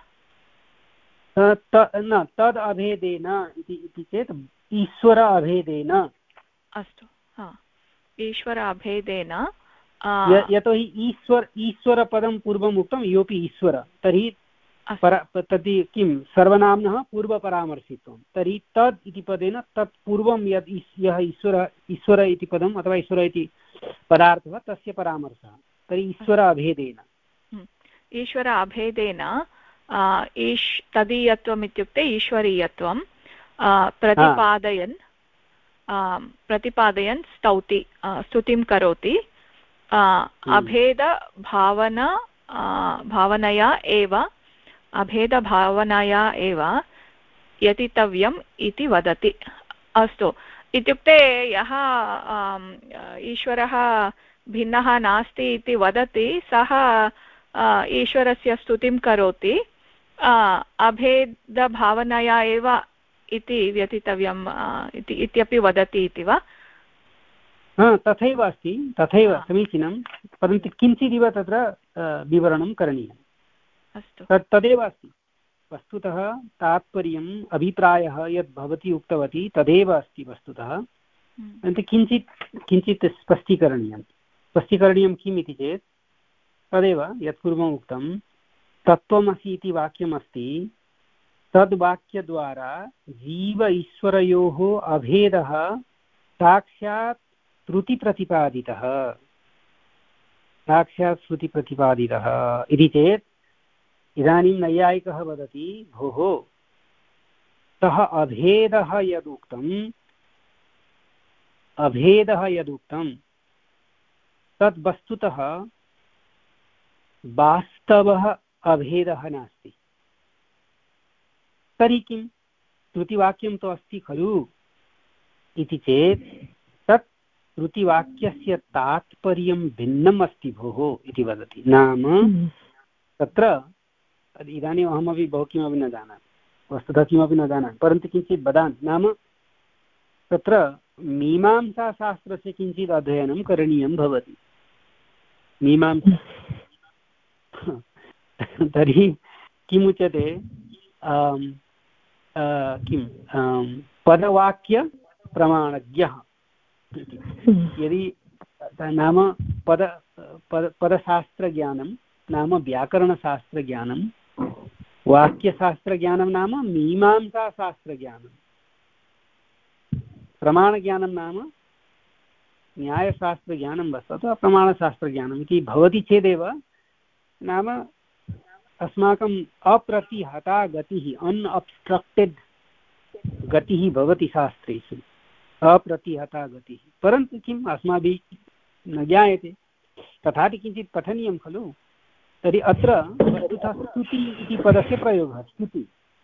न तद् अभेदेन इति चेत् ईश्वर अभेदेन अस्तु हा ईश्वर अभेदेन यतोहि ईश्वर ईश्वरपदं पूर्वम् उक्तं योऽपि ईश्वर तर्हि पर तद् किं सर्वनाम्नः पूर्वपरामर्शित्वं तर्हि तद् इति पदेन तत् पूर्वं यद् यः ईश्वर ईश्वर इति पदम् अथवा ईश्वर इति पदार्थः तस्य परामर्शः तर्हि ईश्वर अभेदेन ईश्वर अभेदेन ईश् तदीयत्वम् इत्युक्ते ईश्वरीयत्वं प्रतिपादयन् प्रतिपादयन् स्तौति स्तुतिं करोति अभेदभावना भावनया एव अभेदभावनया एव यतितव्यम् इति वदति। अस्तु, इत्युक्ते यः ईश्वरः भिन्नः नास्ति इति वदति सः ईश्वरस्य स्तुतिं करोति अभेदभावनया एव इति व्यतितव्यम् इति इत्यपि वदति इति वा? तथैव अस्ति, तथैव समीचीनं, परन्तु किञ्चिदिव तत्र विवरणं करणीयम्। अस्तु, तत् तदेव अस्ति वस्तुतः तात्पर्यम् अभिप्रायः यद् भवती उक्तवती तदेव अस्ति वस्तुतः, परन्तु किञ्चित् किञ्चित् स्पष्टीकरणीयं स्पष्टीकरणीयं किम् इति चेत् तदेव यत् पूर्वम् उक्तं तत्त्वमसि इति वाक्यमस्ति, तद्वाक्यद्वारा जीव ईश्वरयोः अभेदः साक्षात् श्रुतिप्रतिपादितः साक्षात् श्रुतिप्रतिपादितः इति चेत् इदानीं नैयायिकः वदति भोः सः अभेदः यदुक्तम् अभेदः यदुक्तं तद् वस्तुतः वास्तवः अभेदः नास्ति। तर्हि किं श्रुतिवाक्यं तु अस्ति खलु इति चेत् तत् श्रुतिवाक्यस्य तात्पर्यं भिन्नम् अस्ति भोः इति वदति। नाम तत्र इदानीम् अहमपि बहु किमपि न जानामि, वस्तुतः किमपि न जानामि, परन्तु किञ्चित् वदामि। नाम तत्र मीमांसाशास्त्रस्य किञ्चित् अध्ययनं करणीयं भवति। मीमांसा तर्हि किमुच्यते किं पदवाक्यप्रमाणज्ञः यदि नाम पद पद पदशास्त्रज्ञानं नाम व्याकरणशास्त्रज्ञानं, वाक्यशास्त्रज्ञानं नाम मीमांसाशास्त्रज्ञानं, प्रमाणज्ञानं नाम न्यायशास्त्रज्ञानं वस्तुतः प्रमाणशास्त्रज्ञानम् इति भवति चेदेव नाम अस्माकम् अप्रतिहता गतिः अनअब्स्ट्रक्टेड् गतिः भवति शास्त्रेषु, अप्रतिहता गतिः। परन्तु किम् अस्माभिः न ज्ञायते, तथापि किञ्चित् पठनीयं खलु। तर्हि अत्र वस्तुतः स्तुति इति पदस्य प्रयोगः, स्तुति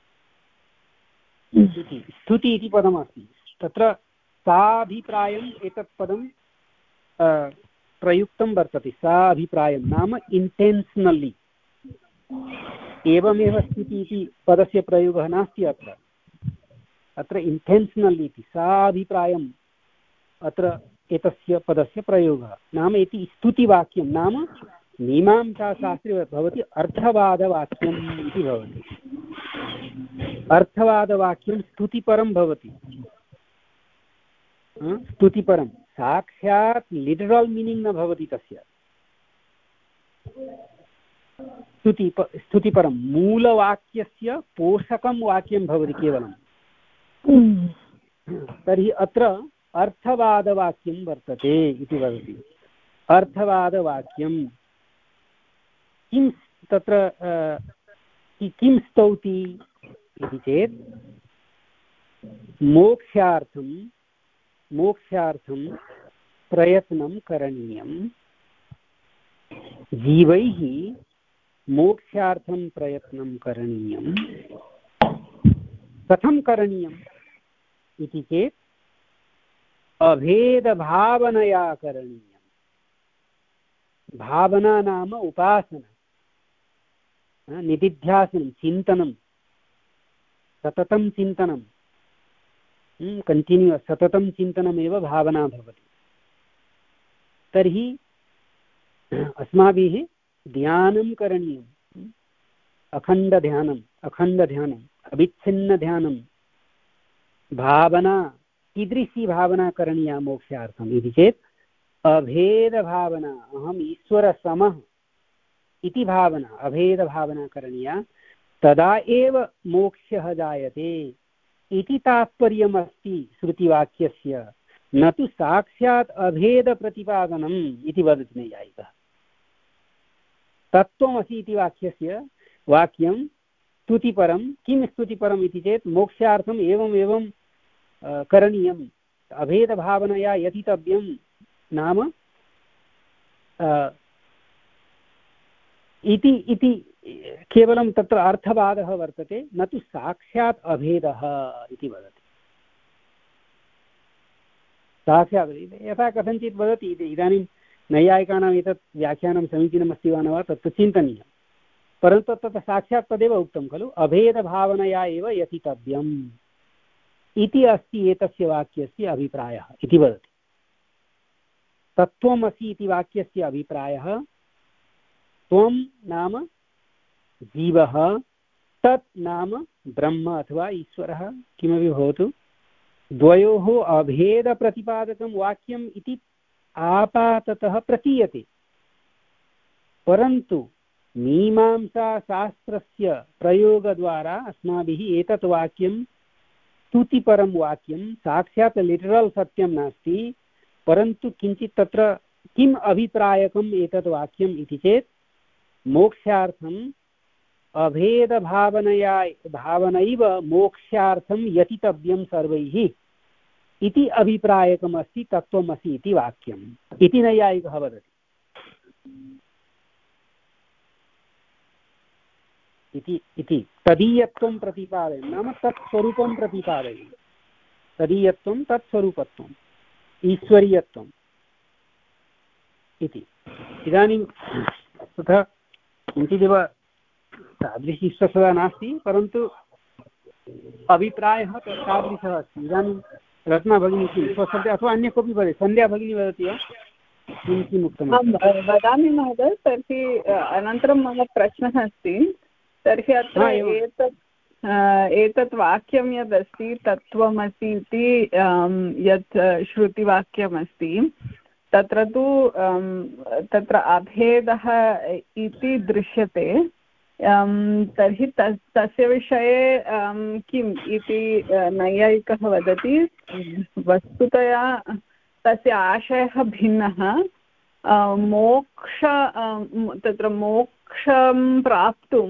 स्तुति स्तुति इति पदमस्ति, तत्र साभिप्रायम् एतत् पदं प्रयुक्तं वर्तते। साभिप्रायं नाम इण्टेन्शनल्लि, एवमेव स्तुति इति पदस्य प्रयोगः नास्ति अत्र, अत्र इण्टेन्शनल् इति साभिप्रायम् अत्र एतस्य पदस्य प्रयोगः। नाम इति स्तुतिवाक्यं नाम मीमांसाशास्त्रे भवति अर्थवादवाक्यम् इति भवति। अर्थवादवाक्यं स्तुतिपरं भवति, स्तुतिपरं साक्षात् लिटरल् मीनिङ्ग् न भवति तस्य। स्तुति स्तुतिपरं मूलवाक्यस्य पोषकं वाक्यं भवति केवलं। तर्हि अत्र अर्थवादवाक्यं वर्तते इति वदति। अर्थवादवाक्यं किं तत्र किं स्तौति इति चेत् मोक्षार्थं मोक्षार्थं प्रयत्नं करणीयं, जीवैः मोक्षार्थं प्रयत्नं करणीयं। कथं करणीयम् इति चेत् अभेदभावनया करणीयम्। भावना नाम उपासना, निदिध्यासनं, चिन्तनं, सततं चिन्तनं, कण्टिन्यूस् सततं चिन्तनमेव भावना भवति। तर्हि अस्माभिः ध्यानं करणीयम्, अखण्डध्यानम् अखण्डध्यानम् अविच्छिन्नध्यानं। भावना कीदृशी भावना करणीया मोक्षार्थम् इति चेत् अभेदभावना, अहम् ईश्वरसमः इति भावना, अभेदभावना करणीया। तदा एव मोक्षः जायते इति तात्पर्यमस्ति श्रुतिवाक्यस्य, न तु साक्षात् अभेदप्रतिपादनम् इति वदति नैयायिकः। तत्त्वमसि इति वाक्यस्य वाक्यं स्तुतिपरं, किं स्तुतिपरम् इति चेत् मोक्षार्थम् एवम् एवं करणीयम्, अभेदभावनया यतितव्यं, नाम इति इति केवलं तत्र अर्थवादः वर्तते, न तु साक्षात् अभेदः इति वदति। साक्षात् यथा कथञ्चित् वदति, इदानीं नैयायिकानाम् एतत् व्याख्यानं समीचीनमस्ति वा न वा तत्तु चिन्तनीयं, परन्तु तत्र साक्षात् तदेव उक्तं खलु, अभेदभावनया एव यतितव्यम् इति अस्ति एतस्य वाक्यस्य अभिप्रायः इति वदति। तत्त्वमसि इति वाक्यस्य अभिप्रायः त्वं नाम जीवः, तत् नाम ब्रह्म अथवा ईश्वरः किमपि भवतु, द्वयोः अभेदप्रतिपादकं वाक्यम् इति आपाततः प्रतीयते, परन्तु मीमांसाशास्त्रस्य प्रयोगद्वारा अस्माभिः एतत् वाक्यं स्तुतिपरं वाक्यं, साक्षात् लिटरल् सत्यं नास्ति, परन्तु किञ्चित् तत्र किम् अभिप्रायकम् एतत् वाक्यम् इति चेत् मोक्षार्थम् अभेदभावनया भावनैव मोक्षार्थं यतितव्यं सर्वैः इति अभिप्रायकम् अस्ति तत्त्वमसि इति वाक्यम् इति नैयायिकः वदति। इति इति तदीयत्वं प्रतिपादयन्, नाम तत्स्वरूपं प्रतिपादयन्, तदीयत्वं तत्स्वरूपत्वम् ईश्वरीयत्वम् इति। इदानीं तथा किञ्चिदिव तादृशी विश्वासः नास्ति, परन्तु अभिप्रायः तादृशः अस्ति। इदानीं रत्ना भगिनी किं स्वशब्दे अथवा अन्य कोऽपि वदति, सन्ध्या भगिनी वदति वा किं किम् उक्तम्? वदामि महोदय। तर्हि अनन्तरं मम प्रश्नः अस्ति। तर्हि अत्र एतत् एतत् वाक्यं यदस्ति तत्त्वमसि इति यत् श्रुतिवाक्यमस्ति, तत्र तु तत्र अभेदः इति दृश्यते। तर्हि तस् तस्य विषये किम् इति नैयायिकः वदति, वस्तुतया तस्य आशयः भिन्नः। मोक्ष तत्र मोक्षं प्राप्तुं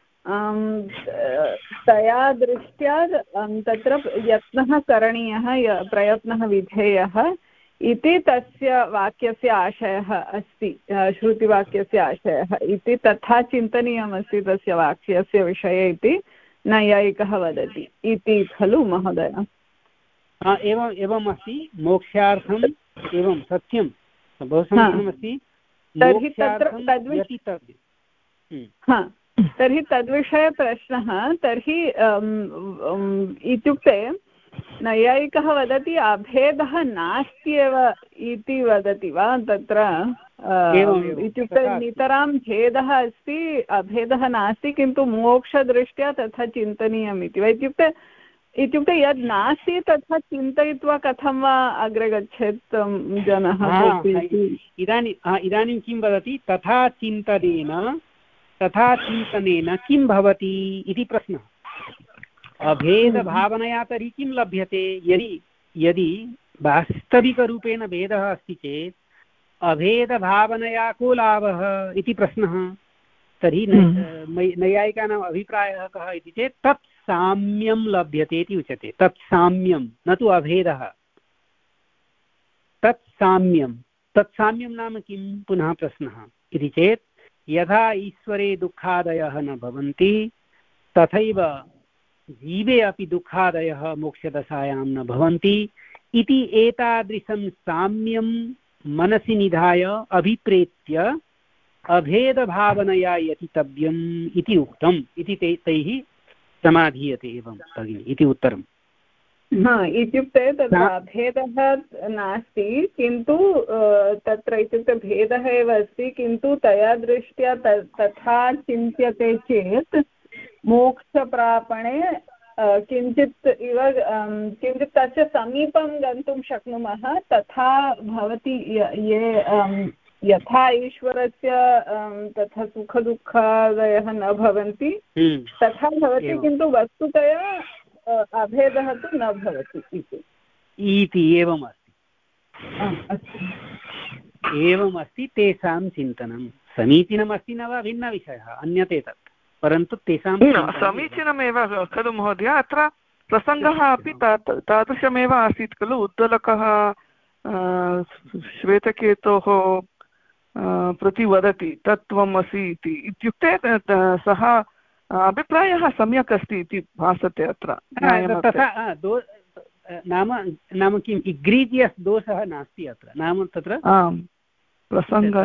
तया दृष्ट्या तत्र यत्नः करणीयः, प्रयत्नः विधेयः इति तस्य वाक्यस्य आशयः अस्ति, श्रुतिवाक्यस्य आशयः इति तथा चिन्तनीयमस्ति तस्य वाक्यस्य विषये इति नैयायिकः वदति इति खलु महोदय? एवम् एवम् अस्ति। मोक्षार्थम् एवं सत्यं बहु समीचीनमस्ति। तर्हि तत्र तद्विषये हा तर्हि तद्विषये प्रश्नः। तर्हि इत्युक्ते नैयायिकः वदति अभेदः नास्त्येव इति वदति वा तत्र? इत्युक्ते नितरां भेदः अस्ति, अभेदः नास्ति, किन्तु मोक्षदृष्ट्या तथा चिन्तनीयम् इति वा? इत्युक्ते इत्युक्ते यद् नास्ति तथा चिन्तयित्वा कथं वा अग्रे गच्छेत् जनः? इदानीं इदानीं किं वदति, तथा चिन्तनेन तथा चिन्तनेन किं भवति इति प्रश्नः। अभेदभावनया तर्हि किं लभ्यते? यदि यदि वास्तविकरूपेण भेदः अस्ति चेत् अभेदभावनया को लाभः इति प्रश्नः। तर्हि नैयायिकानाम् अभिप्रायः कः इति चेत् तत् साम्यं लभ्यते इति उच्यते। तत् साम्यं, न तु अभेदः, तत् साम्यं। तत् साम्यं नाम किं पुनः प्रश्नः इति चेत् यथा ईश्वरे दुःखादयः न भवन्ति तथैव जीवे अपि दुःखादयः मोक्षदशायां न भवन्ति इति एतादृशं साम्यं मनसि निधाय अभिप्रेत्य अभेदभावनया यतितव्यम् इति उक्तम् इति ते तैः समाधीयते एवं भगिनि इति उत्तरम्। हा, इत्युक्ते तत्र अभेदः नास्ति, किन्तु तत्र इत्युक्ते भेदः एव अस्ति, किन्तु तया दृष्ट्या तथा चिन्त्यते चेत् मोक्षप्रापणे किञ्चित् इव किञ्चित् तस्य समीपं गन्तुं शक्नुमः। तथा भवति ये यथा ईश्वरस्य तथा सुखदुःखादयः न भवन्ति तथा भवति, किन्तु वस्तुतया अभेदः तु न भवति इति एवम् अस्ति। एवमस्ति तेषां चिन्तनं। समीचीनमस्ति न वा भिन्नविषयः, अन्यत् एतत्, परन्तु तेषां समीचीनमेव खलु महोदय। अत्र प्रसङ्गः अपि तादृशमेव आसीत् खलु। उद्दलकः श्वेतकेतोः प्रति वदति तत्त्वमसि इति, इत्युक्ते सः अभिप्रायः सम्यक् अस्ति इति भासते अत्र। तथा नाम नाम किम् इग्रीजियस् दोषः नास्ति अत्र, नाम तत्र प्रसङ्गः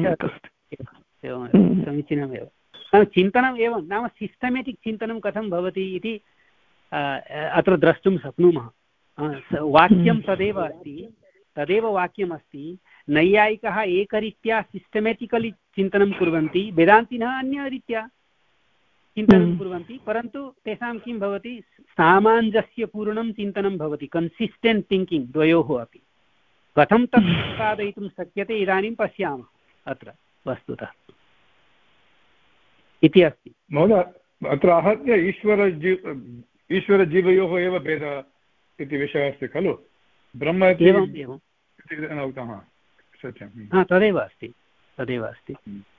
समीचीनमेव। नाम चिन्तनम् एवं, नाम सिस्टमेटिक् चिन्तनं कथं भवति इति अत्र द्रष्टुं शक्नुमः। वाक्यं तदेव अस्ति, तदेव वाक्यमस्ति। नैयायिकः एकरीत्या सिस्टमेटिकलि चिन्तनं कुर्वन्ति, वेदान्तिनः अन्यरीत्या चिन्तनं कुर्वन्ति, परन्तु तेषां किं भवति, सामञ्जस्यपूर्णं चिन्तनं भवति, कन्सिस्टेण्ट् थिङ्किङ्ग् द्वयोः अपि। कथं तत् उत्पादयितुं शक्यते इदानीं पश्यामः अत्र वस्तुतः इति अस्ति। महोदय, अत्र आहत्य ईश्वरजी ईश्वरजीवयोः एव भेदः इति विषयः अस्ति खलु। ब्रह्म एवम् एवं सत्यं, तदेव अस्ति, तदेव अस्ति।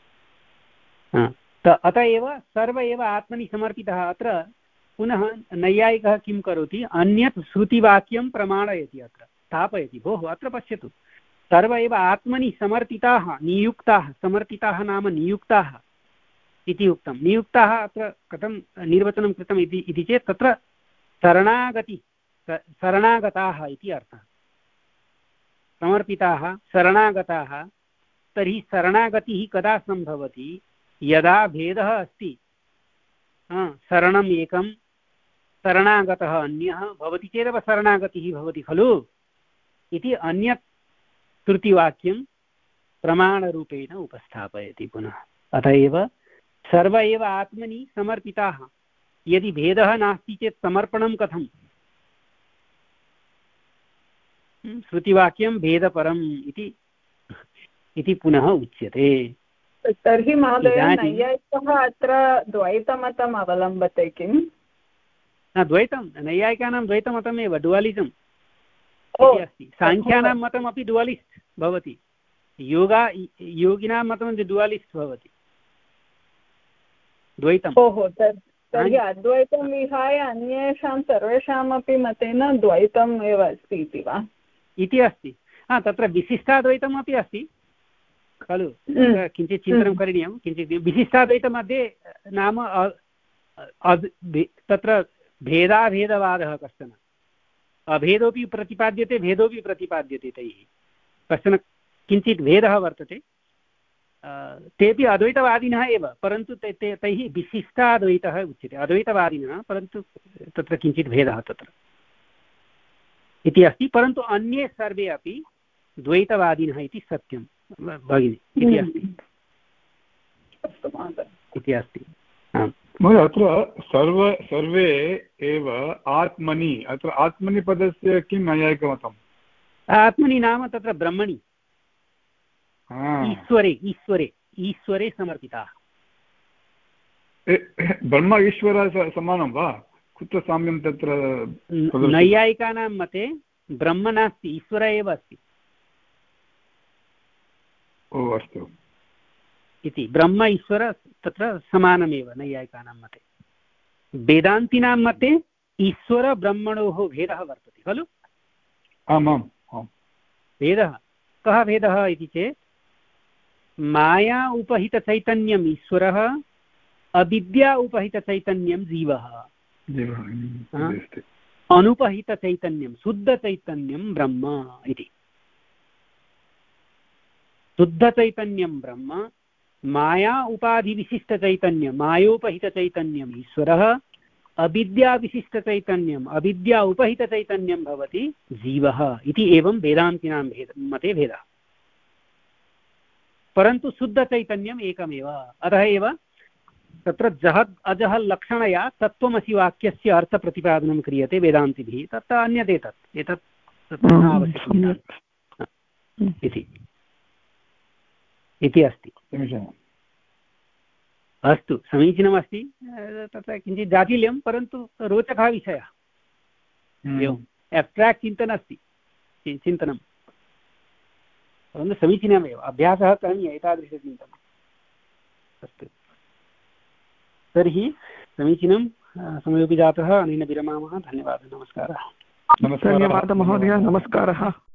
अत एव सर्व एव आत्मनि समर्पितः। अत्र पुनः नैयायिकः किं करोति, अन्यत् श्रुतिवाक्यं प्रमाणयति, अत्र स्थापयति। भोः अत्र पश्यतु, सर्व एव आत्मनि समर्पिताः, नियुक्ताः, समर्पिताः नाम नियुक्ताः इति उक्तं। नियुक्ताः अत्र कथं निर्वचनं कृतम् इति चेत् तत्र शरणागति शरणागताः इति अर्थः। समर्पिताः शरणागताः, तर्हि शरणागतिः कदा सम्भवति, यदा भेदः अस्ति। शरणम् एकं, शरणागतः अन्यः भवति चेदेव शरणागतिः भवति खलु इति अन्यत् श्रुतिवाक्यं प्रमाणरूपेण उपस्थापयति पुनः। अत एव सर्व एव आत्मनि समर्पिताः। यदि भेदः नास्ति चेत् समर्पणं कथम्? श्रुतिवाक्यं भेदपरम् इति इति पुनः उच्यते। तर्हि महोदय, नैयायिकः अत्र द्वैतमतम् अवलम्बते किम्? न, द्वैतं, नैयायिकानां द्वैतमतमेव, डुवालिसम् इति अस्ति। साङ्ख्यानां मतमपि डुवालिस्ट् भवति, योगा योगिनां मतं डुवालिस्ट् भवति, द्वैतम्। ओहो, तर्हि अद्वैतं विहाय अन्येषां सर्वेषामपि मतेन द्वैतम् एव अस्ति इति वा? इति अस्ति। हा, तत्र विशिष्टाद्वैतमपि अस्ति खलु। किञ्चित् चिन्तनं करणीयं। किञ्चित् विशिष्टाद्वैतमध्ये नाम तत्र भेदाभेदवादः कश्चन, अभेदोपि प्रतिपाद्यते, भेदोपि प्रतिपाद्यते। तैः कश्चन किञ्चित् भेदः वर्तते। तेपि अद्वैतवादिनः एव, परन्तु ते तैः विशिष्टाद्वैतः उच्यते। अद्वैतवादिनः, परन्तु तत्र किञ्चित् भेदः तत्र इति अस्ति। परन्तु अन्ये सर्वे अपि द्वैतवादिनः इति सत्यं भगिनि इति अस्ति इति अस्ति। अत्र सर्व सर्वे एव आत्मनि, अत्र आत्मनि पदस्य किं नैयायिकमतम्? आत्मनि नाम तत्र ब्रह्मणि, ईश्वरे ईश्वरे ईश्वरे समर्पिताः। ब्रह्म ईश्वर समानं वा? कुत्र साम्यं तत्र? नैयायिकानां मते ब्रह्म नास्ति, ईश्वर एव अस्ति। ओ अस्तु इति ब्रह्म ईश्वर तत्र समानमेव नैयायिकानां मते। वेदान्तिनां मते ईश्वर ब्रह्मणोः भेदः वर्तते खलु। आमाम् आम्। भेदः कः भेदः इति चेत्, माया उपहितचैतन्यम् ईश्वरः, अविद्या उपहितचैतन्यं जीवः। अनुपहितचैतन्यं शुद्धचैतन्यं ब्रह्म इति। शुद्धचैतन्यं ब्रह्म, माया उपाधिविशिष्टचैतन्यं मायोपहितचैतन्यम् ईश्वरः, अविद्याविशिष्टचैतन्यम् अविद्या उपहितचैतन्यं भवति जीवः इति। एवं वेदान्तिनां भेद मते भेदः। परन्तु शुद्धचैतन्यम् एकमेव। अतः एव तत्र जहद् अजः लक्षणया तत्त्वमसि वाक्यस्य अर्थप्रतिपादनं क्रियते वेदान्तिभिः। तत्र अन्यदेतत् एतत् आवश्यकम् इति। इति अस्ति। समीचीनम्। अस्तु, समीचीनमस्ति। तत्र किञ्चित् जातील्यं परन्तु रोचकः विषयः। एवम् एब्स्ट्राक्ट् चिन्तनम् अस्ति, चिन्तनं परन्तु समीचीनमेव, अभ्यासः करणीयः एतादृशचिन्तनम्। अस्तु, तर्हि समीचीनं, समयोपि जातः, अनेन विरमामः। धन्यवादः, नमस्कारः। धन्यवादः महोदय, नमस्कारः।